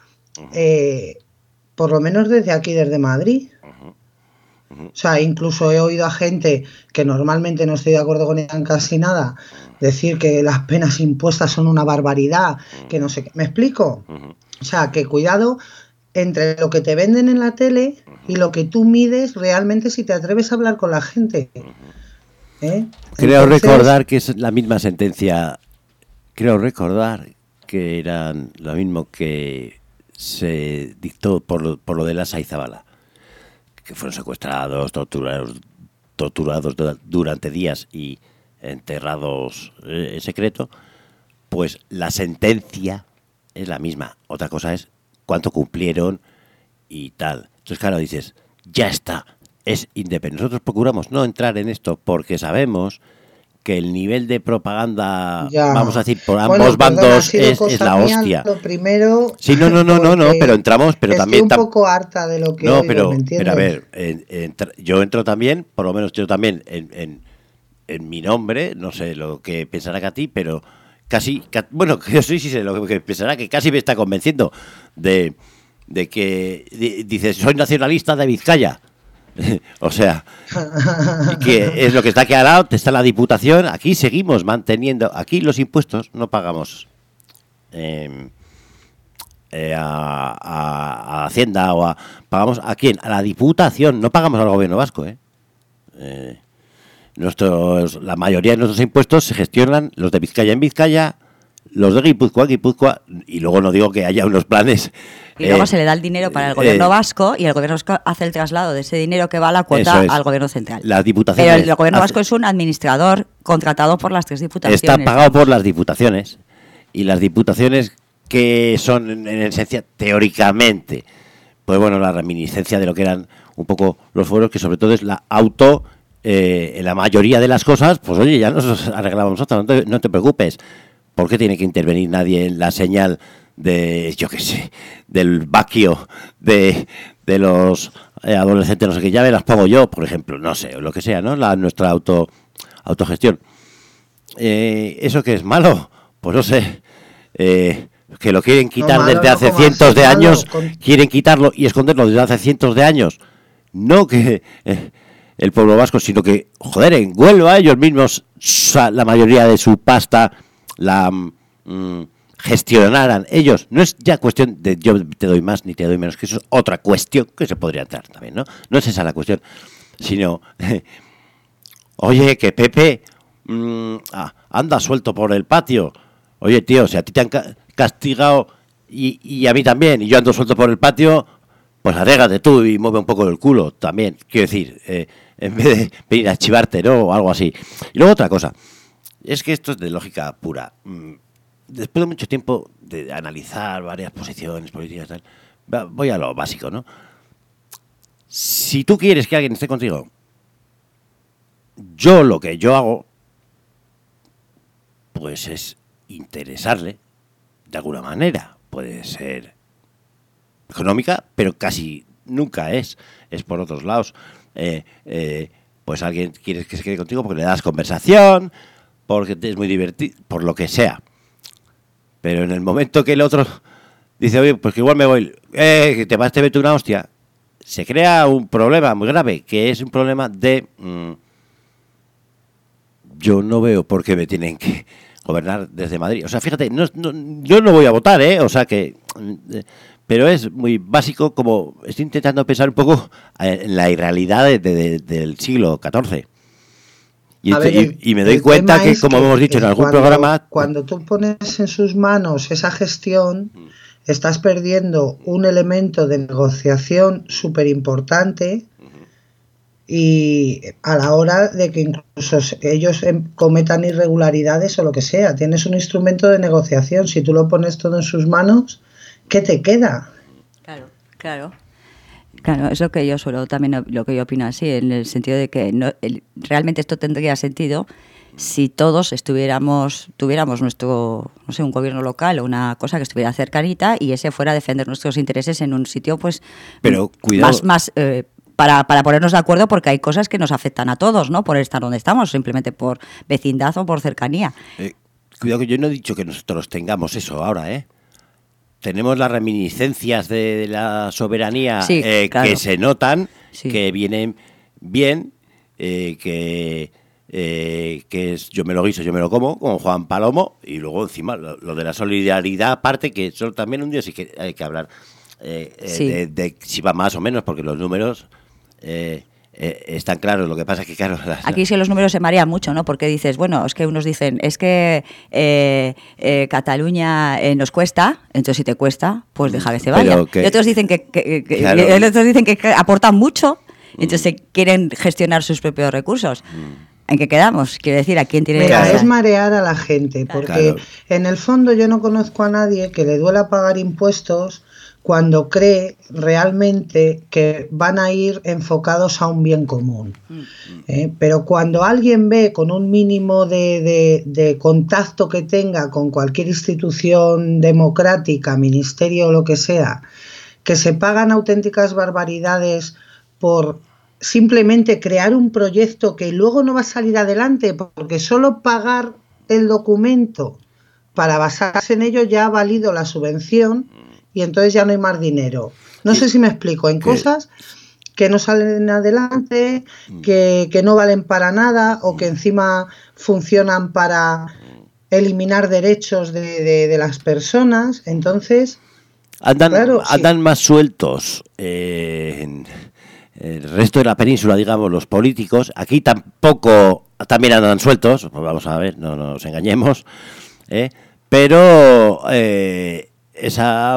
Por lo menos desde aquí, desde Madrid. O sea, incluso he oído a gente que normalmente no estoy de acuerdo con ella en casi nada, decir que las penas impuestas son una barbaridad, que no sé qué. ¿Me explico? O sea, que cuidado entre lo que te venden en la tele y lo que tú mides realmente si te atreves a hablar con la gente. Creo recordar que es la misma sentencia, creo recordar que eran lo mismo que se dictó por lo de Lasa y Zabala, que fueron secuestrados, torturados durante días y enterrados en secreto. Pues la sentencia es la misma. Otra cosa es cuánto cumplieron y tal. Entonces, claro, dices, ya está, es independiente. Nosotros procuramos no entrar en esto porque sabemos que el nivel de propaganda, vamos a decir, por ambos bandos es la hostia. Lo primero, sí, no, pero entramos, pero también... Estoy un poco harta de lo que no, oigo, pero a ver, yo entro también, por lo menos yo también, en mi nombre, no sé lo que pensará que a ti, pero casi, bueno, yo sí sé lo que pensará, que casi me está convenciendo de que dices, soy nacionalista de Vizcaya. O sea, que es lo que está aquí al lado, está la Diputación, aquí seguimos manteniendo, aquí los impuestos no pagamos a Hacienda o pagamos a quién, a la Diputación, no pagamos al gobierno vasco, la mayoría de nuestros impuestos se gestionan, los de Vizcaya en Vizcaya, los de Guipúzcoa, y luego no digo que haya unos planes. Y luego se le da el dinero para el gobierno vasco y el gobierno vasco hace el traslado de ese dinero que va a la cuota al gobierno central. Las diputaciones. Pero el gobierno vasco es un administrador contratado por las 3 diputaciones. Está pagado por las diputaciones. Y las diputaciones que son en esencia, teóricamente, pues bueno, la reminiscencia de lo que eran un poco los fueros, que sobre todo es la en la mayoría de las cosas, pues oye, ya nos arreglamos nosotros, no te preocupes. ¿Por qué tiene que intervenir nadie en la señal de, yo qué sé, del vaquio de los adolescentes, no sé qué, ya me las pongo yo, por ejemplo, no sé, o lo que sea, ¿no? Nuestra autogestión. ¿Eso qué es malo? Pues no sé, que lo quieren quitar desde hace cientos de años, quieren quitarlo y esconderlo desde hace cientos de años. No que el pueblo vasco, sino que, joder, en Huelva ellos mismos, la mayoría de su pasta la gestionaran ellos. No es ya cuestión de yo te doy más ni te doy menos, que eso es otra cuestión que se podría entrar también, ¿no? No es esa la cuestión, sino oye, que Pepe anda suelto por el patio. Oye, tío, si a ti te han castigado y a mí también, y yo ando suelto por el patio, pues arrégate tú y mueve un poco el culo también. Quiero decir, en vez de venir a chivarte, ¿no? O algo así. Y luego otra cosa. Es que esto es de lógica pura. Después de mucho tiempo de analizar varias posiciones políticas, tal, voy a lo básico, ¿no? Si tú quieres que alguien esté contigo, lo que yo hago, pues es interesarle de alguna manera. Puede ser económica, pero casi nunca es por otros lados. Pues alguien quiere que se quede contigo porque le das conversación, porque es muy divertido, por lo que sea. Pero en el momento que el otro dice, oye, pues que igual me voy, que te vas, te meto una hostia, se crea un problema muy grave, que es un problema de... yo no veo por qué me tienen que gobernar desde Madrid. O sea, fíjate, yo no voy a votar, o sea que... pero es muy básico, como estoy intentando pensar un poco en la irrealidad del siglo XIV. Y me doy cuenta que, como hemos dicho en algún programa... Cuando tú pones en sus manos esa gestión, estás perdiendo un elemento de negociación súper importante, y a la hora de que incluso ellos cometan irregularidades o lo que sea, tienes un instrumento de negociación. Si tú lo pones todo en sus manos, ¿qué te queda? Claro, es lo que yo suelo, también lo que yo opino así, en el sentido de que realmente esto tendría sentido si todos tuviéramos nuestro, no sé, un gobierno local o una cosa que estuviera cercanita y ese fuera a defender nuestros intereses en un sitio, pues, pero cuidado, más para ponernos de acuerdo, porque hay cosas que nos afectan a todos, ¿no? Por estar donde estamos, simplemente por vecindad o por cercanía. Cuidado, que yo no he dicho que nosotros tengamos eso ahora, Tenemos las reminiscencias de la soberanía, sí, claro, que se notan, sí, que vienen bien, que es yo me lo guiso, yo me lo como, con Juan Palomo, y luego encima lo de la solidaridad aparte, que eso también un día sí que hay que hablar sí, de si va más o menos, porque los números... están claros, lo que pasa es que claro... Aquí sí los números se marean mucho, ¿no? Porque dices, bueno, es que unos dicen, es que Cataluña nos cuesta, entonces si te cuesta, pues deja que se vaya. Y otros dicen claro, otros dicen que aportan mucho, entonces quieren gestionar sus propios recursos. ¿En qué quedamos? Quiero decir, ¿a quién tiene... Mira, es marear a la gente, porque en el fondo yo no conozco a nadie que le duela pagar impuestos cuando cree realmente que van a ir enfocados a un bien común. Pero cuando alguien ve con un mínimo de contacto que tenga con cualquier institución democrática, ministerio o lo que sea, que se pagan auténticas barbaridades por simplemente crear un proyecto que luego no va a salir adelante, porque solo pagar el documento para basarse en ello ya ha valido la subvención, y entonces ya no hay más dinero. No sé si me explico, en cosas que no salen adelante, que no valen para nada, o que encima funcionan para eliminar derechos de las personas. Entonces andan más sueltos en el resto de la península, digamos, los políticos. Aquí también andan sueltos, pues vamos a ver, no nos engañemos, pero esa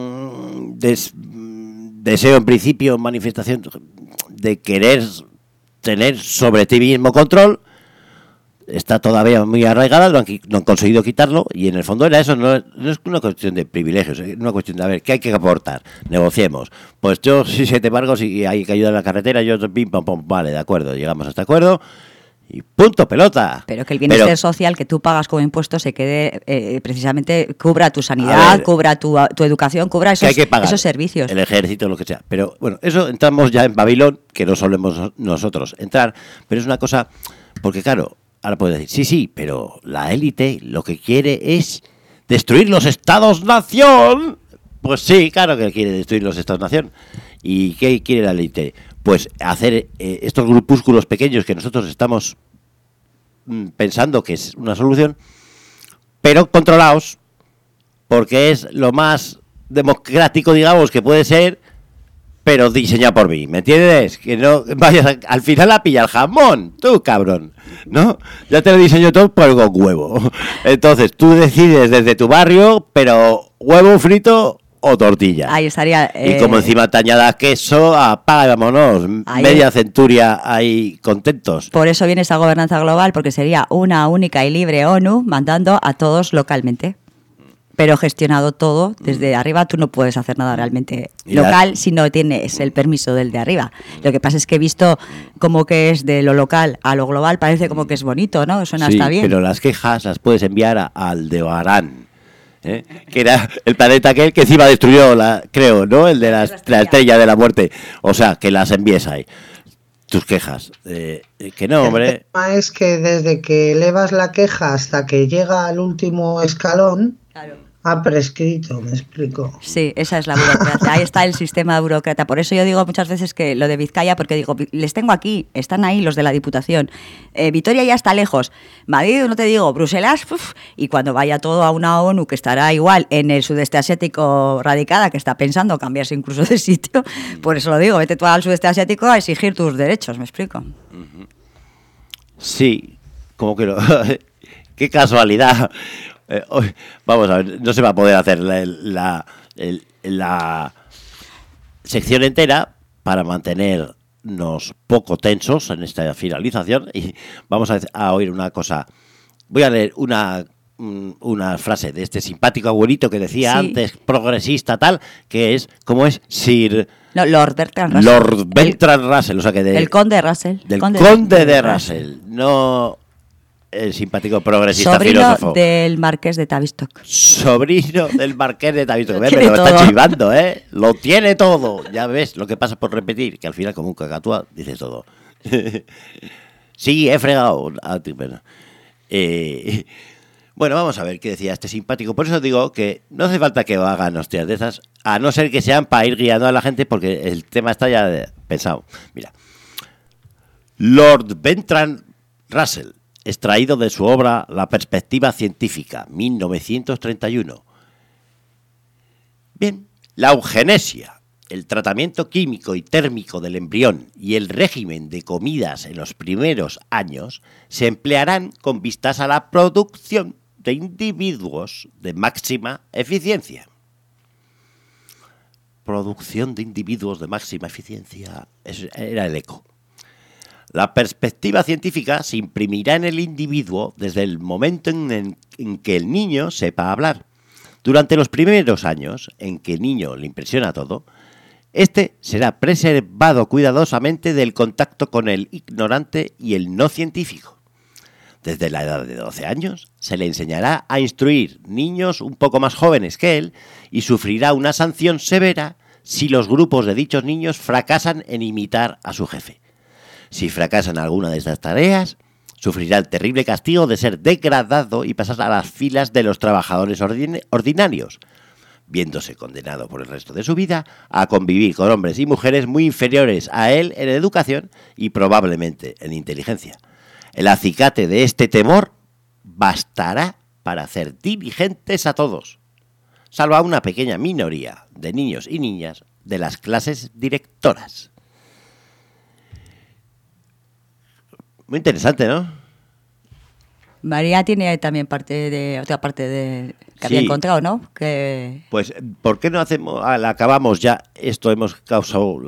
deseo, en principio, manifestación de querer tener sobre ti mismo control, está todavía muy arraigada, no han conseguido quitarlo, y en el fondo era eso, no es una cuestión de privilegios, es una cuestión de, a ver, ¿qué hay que aportar? Negociemos. Pues yo, si se te embargo, si hay que ayudar en la carretera, yo pim, pam, pam, vale, de acuerdo, llegamos a este acuerdo, y punto, pelota. Pero que el bienestar social que tú pagas como impuesto se quede, precisamente, cubra tu sanidad, cubra tu educación, cubra esos servicios. El ejército, lo que sea. Pero bueno, eso entramos ya en Babilón, que no solemos nosotros entrar, pero es una cosa, porque claro, ahora puedes decir, sí, pero la élite lo que quiere es destruir los estados-nación. Pues sí, claro que quiere destruir los estados-nación. ¿Y qué quiere la élite? Pues hacer estos grupúsculos pequeños que nosotros estamos pensando que es una solución, pero controlados, porque es lo más democrático, digamos, que puede ser, pero diseñado por mí, ¿me entiendes? Que no vayas al final a pillar jamón, tú cabrón, ¿no? Ya te lo diseño todo por con huevo. Entonces tú decides desde tu barrio, pero huevo frito o tortilla. Ahí estaría. Y como encima te añadas queso, apaga y vámonos. Media centuria ahí contentos. Por eso viene esa gobernanza global, porque sería una única y libre ONU mandando a todos localmente. Pero gestionado todo desde arriba. Tú no puedes hacer nada realmente local si no tienes el permiso del de arriba. Lo que pasa es que he visto como que es de lo local a lo global, parece como que es bonito, ¿no? Suena hasta bien. Pero las quejas las puedes enviar a Aldebarán. Que era el planeta aquel que encima destruyó, creo, ¿no? El de la estrella de la muerte. O sea, que las envíes ahí. Tus quejas. Que no, hombre. El tema es que desde que elevas la queja hasta que llega al último escalón, Ha prescrito, me explico. Sí, esa es la burocracia. Ahí está el sistema burócrata. Por eso yo digo muchas veces que lo de Vizcaya, porque digo, les tengo aquí, están ahí los de la Diputación. Vitoria ya está lejos. Madrid, no te digo, Bruselas, y cuando vaya todo a una ONU que estará igual en el sudeste asiático radicada, que está pensando cambiarse incluso de sitio, por eso lo digo, vete tú al sudeste asiático a exigir tus derechos, ¿me explico? Sí, como que no. Qué casualidad. Vamos a ver, no se va a poder hacer la sección entera para mantenernos poco tensos en esta finalización y vamos a oír una cosa. Voy a leer una frase de este simpático abuelito que decía antes, progresista tal, que es, ¿cómo es? No, Lord Bertrand Russell. Lord Bertrand Russell, o sea que el conde Russell. Del conde de Russell, no el simpático progresista sobrino filósofo. Del marqués de Tavistock. Sobrino del marqués de Tavistock. Me Lo lo está chivando, ¿eh? Lo tiene todo. Ya ves lo que pasa por repetir, que al final como un cacatúa dices todo. Sí, he fregado. Bueno, vamos a ver qué decía este simpático. Por eso digo que no hace falta que hagan hostias de esas, a no ser que sean para ir guiando a la gente, porque el tema está ya pensado. Mira, Lord Bertrand Russell, extraído de su obra La perspectiva científica, 1931. Bien, la eugenesia, el tratamiento químico y térmico del embrión y el régimen de comidas en los primeros años se emplearán con vistas a la producción de individuos de máxima eficiencia. Producción de individuos de máxima eficiencia, eso era el eco. La perspectiva científica se imprimirá en el individuo desde el momento en que el niño sepa hablar. Durante los primeros años, en que el niño le impresiona todo, este será preservado cuidadosamente del contacto con el ignorante y el no científico. Desde la edad de 12 años se le enseñará a instruir niños un poco más jóvenes que él y sufrirá una sanción severa si los grupos de dichos niños fracasan en imitar a su jefe. Si fracasan en alguna de estas tareas, sufrirá el terrible castigo de ser degradado y pasar a las filas de los trabajadores ordinarios, viéndose condenado por el resto de su vida a convivir con hombres y mujeres muy inferiores a él en educación y probablemente en inteligencia. El acicate de este temor bastará para hacer diligentes a todos, salvo a una pequeña minoría de niños y niñas de las clases directoras. Muy interesante, ¿no? María tiene también otra parte que había encontrado, ¿no? Pues, ¿por qué no acabamos ya? Esto hemos causado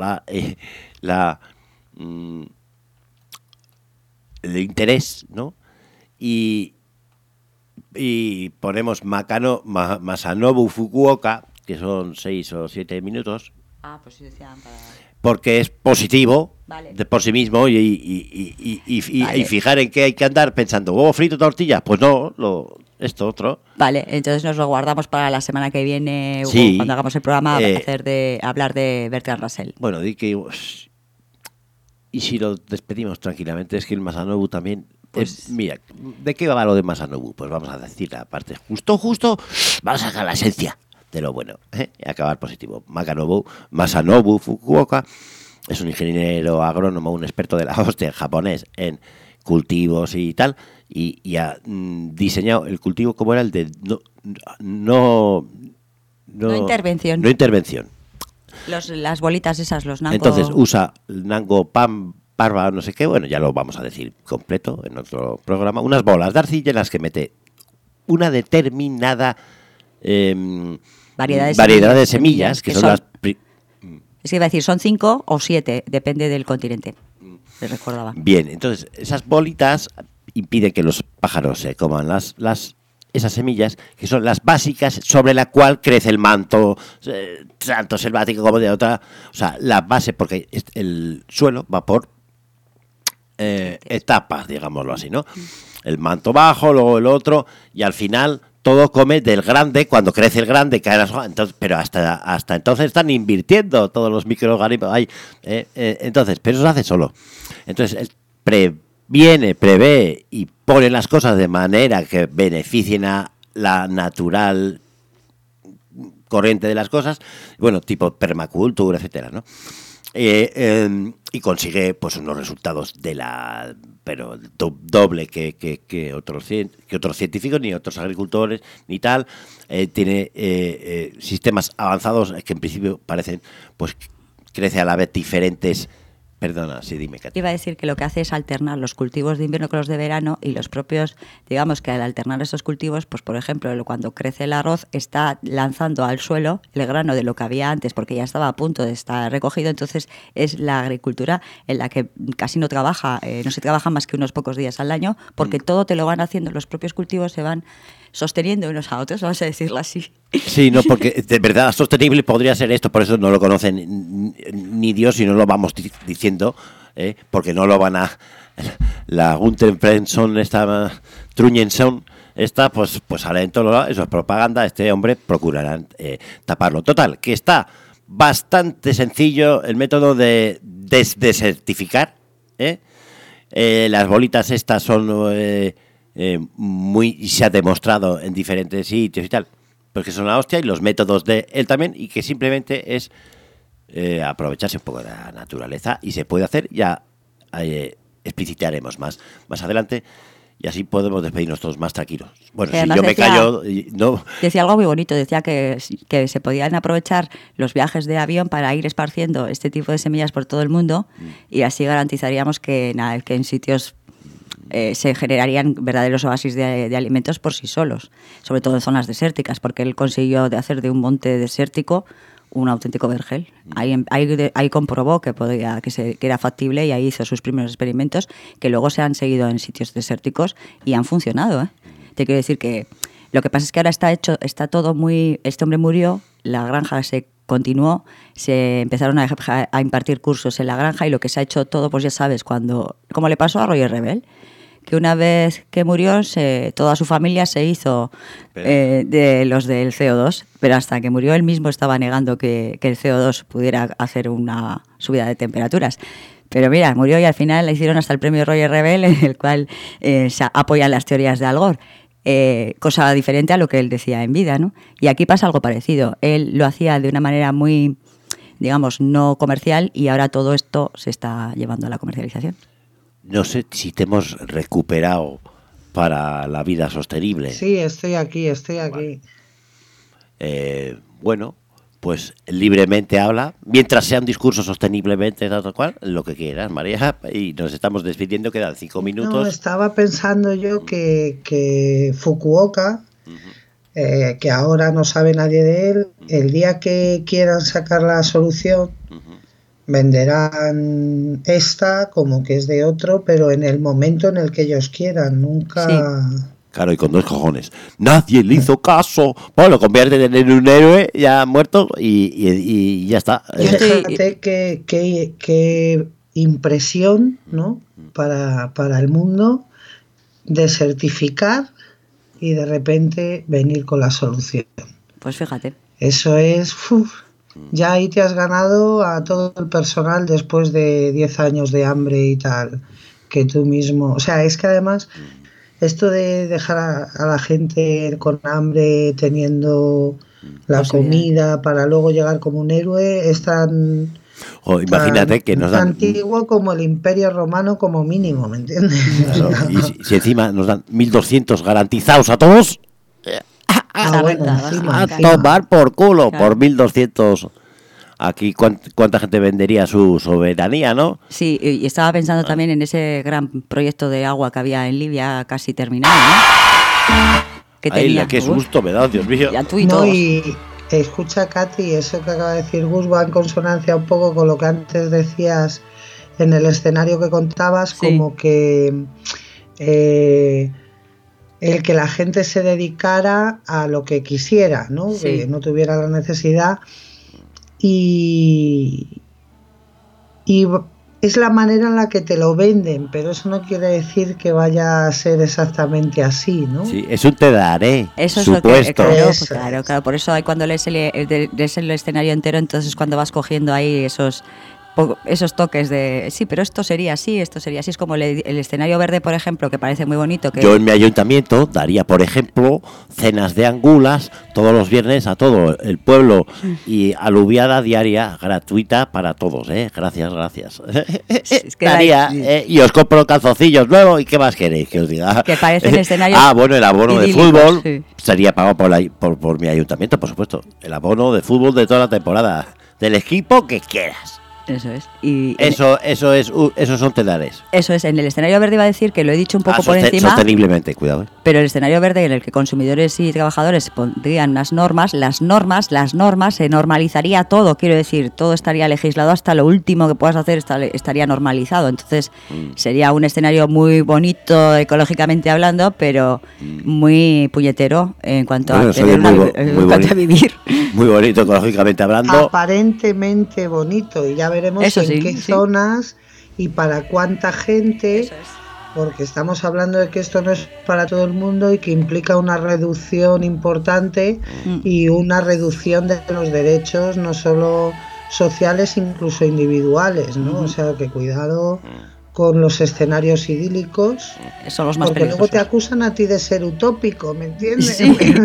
el interés, ¿no? Y ponemos Masanobu Fukuoka, que son 6 o 7 minutos. Ah, pues sí decían para... Porque es positivo, vale, de por sí mismo y fijar en qué hay que andar pensando, ¿huevo frito, tortillas? Pues no, esto otro. Vale, entonces nos lo guardamos para la semana que viene, sí, cuando hagamos el programa, hablar de Bertrand Russell. Bueno, di que... Y si lo despedimos tranquilamente, es que el Masanobu también... Pues, mira, ¿de qué va lo de Masanobu? Pues vamos a decir la parte justo, vamos a sacar la esencia de lo bueno, y acabar positivo. Masanobu Fukuoka es un ingeniero agrónomo, un experto de la hostia en japonés en cultivos y tal, y ha diseñado el cultivo como era el de no intervención. No intervención. Las bolitas esas, los nango. Entonces usa el nango pan parva, no sé qué, bueno, ya lo vamos a decir completo en otro programa, unas bolas de arcilla en las que mete una determinada variedad de semillas que son las... Es que iba a decir, son 5 o 7, depende del continente. Les recordaba. Bien, entonces esas bolitas impiden que los pájaros se coman esas semillas, que son las básicas sobre la cual crece el manto, tanto selvático como de otra. O sea, la base, porque el suelo va por etapas, digámoslo así, ¿no? El manto bajo, luego el otro, y al final todo come del grande. Cuando crece el grande caen las hojas, entonces, pero hasta entonces están invirtiendo todos los microorganismos ahí, entonces, pero eso se hace solo. Entonces él prevé y pone las cosas de manera que beneficien a la natural corriente de las cosas, bueno, tipo permacultura, etcétera, ¿no? Y consigue pues unos resultados pero doble que otros científicos ni otros agricultores ni tal. Tiene sistemas avanzados que en principio parecen pues crece a la vez diferentes. Perdona, sí, dime, Katy. Iba a decir que lo que hace es alternar los cultivos de invierno con los de verano, y los propios, digamos que al alternar estos cultivos, pues por ejemplo, cuando crece el arroz está lanzando al suelo el grano de lo que había antes porque ya estaba a punto de estar recogido. Entonces es la agricultura en la que casi no se trabaja más que unos pocos días al año, porque todo te lo van haciendo, los propios cultivos se van sosteniendo unos a otros, vamos a decirlo así. Sí, no, porque de verdad sostenible podría ser esto, por eso no lo conocen ni Dios y no lo vamos diciendo, porque no lo van a... La Gunther Frenson, esta Truñenson, pues sale en todo lado, eso es propaganda, este hombre procurará taparlo. Total, que está bastante sencillo el método de desertificar, las bolitas estas son... y se ha demostrado en diferentes sitios y tal, porque son la hostia, y los métodos de él también, y que simplemente es aprovecharse un poco de la naturaleza, y se puede hacer, ya explicitaremos más adelante, y así podemos despedirnos todos más tranquilos. Bueno, si yo me callo... No. Decía algo muy bonito, decía que se podían aprovechar los viajes de avión para ir esparciendo este tipo de semillas por todo el mundo, y así garantizaríamos que en sitios... se generarían verdaderos oasis de alimentos por sí solos, sobre todo en zonas desérticas, porque él consiguió hacer de un monte desértico un auténtico vergel. Ahí comprobó que era factible, y ahí hizo sus primeros experimentos, que luego se han seguido en sitios desérticos y han funcionado. Te quiero decir que lo que pasa es que ahora está todo muy... Este hombre murió, la granja se continuó, se empezaron a impartir cursos en la granja, y lo que se ha hecho todo, pues ya sabes, como le pasó a Roger Rebel, que una vez que murió, toda su familia se hizo de los del CO2, pero hasta que murió él mismo estaba negando que el CO2 pudiera hacer una subida de temperaturas. Pero mira, murió, y al final le hicieron hasta el premio Roger Rebel, en el cual se apoyan las teorías de Al Gore. Cosa diferente a lo que él decía en vida, ¿no? Y aquí pasa algo parecido. Él lo hacía de una manera muy, digamos, no comercial, y ahora todo esto se está llevando a la comercialización. No sé si te hemos recuperado para la vida sostenible. Sí, estoy aquí. Bueno, pues libremente habla, mientras sea un discurso sosteniblemente, tal cual, lo que quieras, María, y nos estamos despidiendo, quedan 5 minutos. No, estaba pensando yo que Fukuoka, que ahora no sabe nadie de él, el día que quieran sacar la solución, venderán esta como que es de otro, pero en el momento en el que ellos quieran, nunca... Sí. Claro, y con 2 cojones. Nadie le hizo caso. Bueno, lo convierten en un héroe ya muerto y ya está. Fíjate qué impresión, ¿no? Para el mundo, desertificar y de repente venir con la solución. Pues fíjate. Eso es... Ya ahí te has ganado a todo el personal después de 10 años de hambre y tal, que tú mismo... O sea, es que además esto de dejar a la gente con hambre teniendo la comida para luego llegar como un héroe es tan... imagínate que nos dan... antiguo como el Imperio Romano como mínimo, ¿me entiendes? Claro, y si encima nos dan 1.200 garantizados a todos... A tomar por culo, claro. Por 1.200. Aquí, ¿cuánta gente vendería su soberanía, no? Sí, y estaba pensando también en ese gran proyecto de agua que había en Libia, casi terminado, ¿no? Qué susto me da, Dios mío. Ya tú y todos. Y escucha, Katy, eso que acaba de decir Gus va en consonancia un poco con lo que antes decías en el escenario que contabas, sí. Como que... el que la gente se dedicara a lo que quisiera, ¿no? Sí. Que no tuviera la necesidad. Y es la manera en la que te lo venden, pero eso no quiere decir que vaya a ser exactamente así, ¿no? Sí, es un te daré, eso supuesto. Es lo que, claro, por eso hay cuando lees el escenario entero, entonces cuando vas cogiendo ahí esos esos toques de sí, pero esto sería así, es como el escenario verde, por ejemplo, que parece muy bonito. Yo en mi ayuntamiento daría, por ejemplo, cenas de angulas todos los viernes a todo el pueblo y aluviada diaria gratuita para todos, gracias. Es que daría, y os compro calzoncillos nuevos y qué más queréis que os diga. Que parecen escenarios. Bueno, el abono de fútbol sí. Sería pagado por mi ayuntamiento, por supuesto. El abono de fútbol de toda la temporada, del equipo que quieras. Eso es. Y esos son telares. Eso es. En el escenario verde iba a decir que lo he dicho un poco por encima. Sosteniblemente, cuidado. Pero el escenario verde en el que consumidores y trabajadores pondrían unas normas, las normas, se normalizaría todo. Quiero decir, todo estaría legislado hasta lo último que puedas hacer estaría normalizado. Entonces sería un escenario muy bonito ecológicamente hablando, pero muy puñetero en cuanto a tener a vivir. Muy bonito ecológicamente hablando. Aparentemente bonito, y ya veremos en qué zonas y para cuánta gente, porque estamos hablando de que esto no es para todo el mundo y que implica una reducción importante y una reducción de los derechos, no solo sociales, incluso individuales, ¿no? O sea, que cuidado con los escenarios idílicos, son los más porque peligrosos. luego te acusan a ti de ser utópico, ¿me entiendes?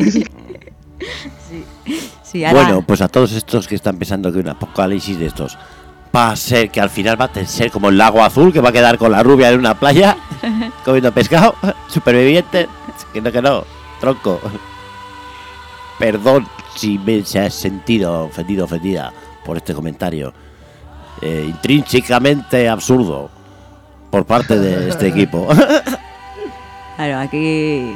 Sí, ahora... Bueno, pues a todos estos que están pensando que un apocalipsis de estos va a ser que al final va a ser como el lago azul, que va a quedar con la rubia en una playa comiendo pescado, superviviente, que no, tronco. Perdón si me se ha sentido ofendida por este comentario intrínsecamente absurdo por parte de este equipo. Claro, aquí...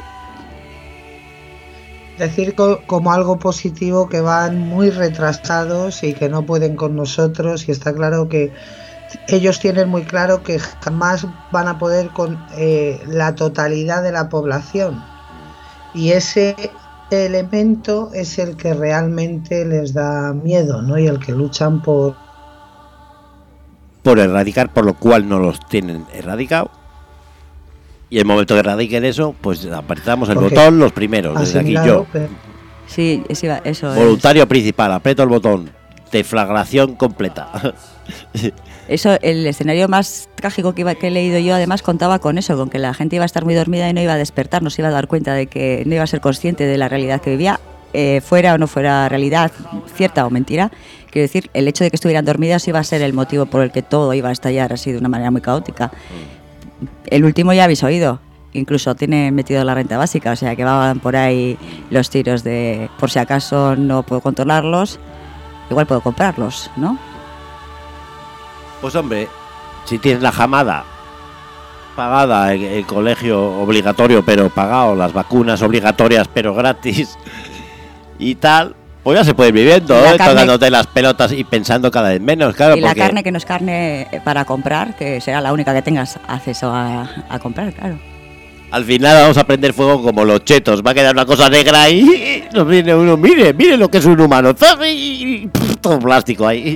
Decir como algo positivo que van muy retrasados y que no pueden con nosotros, y está claro que ellos tienen muy claro que jamás van a poder con la totalidad de la población, y ese elemento es el que realmente les da miedo, ¿no? Y el que luchan por erradicar, por lo cual no los tienen erradicado. Y el momento que erradiquen eso, pues apretamos el botón los primeros, desde aquí yo. Sí, eso voluntario principal, aprieto el botón. Deflagración completa. Eso, el escenario más trágico que he leído yo, además, contaba con eso, con que la gente iba a estar muy dormida y no iba a despertar, no se iba a dar cuenta de que no iba a ser consciente de la realidad que vivía, fuera o no fuera realidad, cierta o mentira. Quiero decir, el hecho de que estuvieran dormidas iba a ser el motivo por el que todo iba a estallar así de una manera muy caótica. El último ya habéis oído, incluso tiene metido la renta básica, o sea que van por ahí los tiros de por si acaso no puedo controlarlos, igual puedo comprarlos, ¿no? Pues hombre, si tienes la jamada pagada, el colegio obligatorio pero pagado, las vacunas obligatorias pero gratis y tal, pues ya se puede ir viviendo, tocándote las pelotas y pensando cada vez menos, claro. Y la carne que no es carne para comprar, que será la única que tengas acceso a comprar, claro. Al final vamos a prender fuego como los chetos, va a quedar una cosa negra ahí, nos viene uno, mire lo que es un humano, y todo plástico ahí.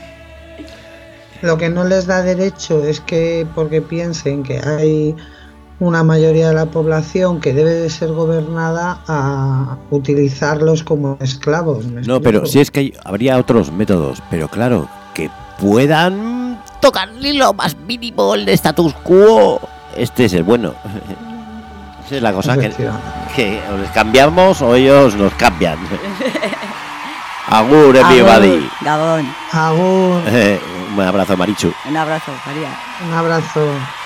Lo que no les da derecho es que, porque piensen que hay una mayoría de la población que debe de ser gobernada, a utilizarlos como esclavos. No, pero si es que habría otros métodos, pero claro, que puedan tocar lo más mínimo el status quo. Este es el bueno. Esa es la cosa, que o les cambiamos o ellos nos cambian. Agur, everybody. Gabón. Agur. Un abrazo, Marichu. Un abrazo, María. Un abrazo.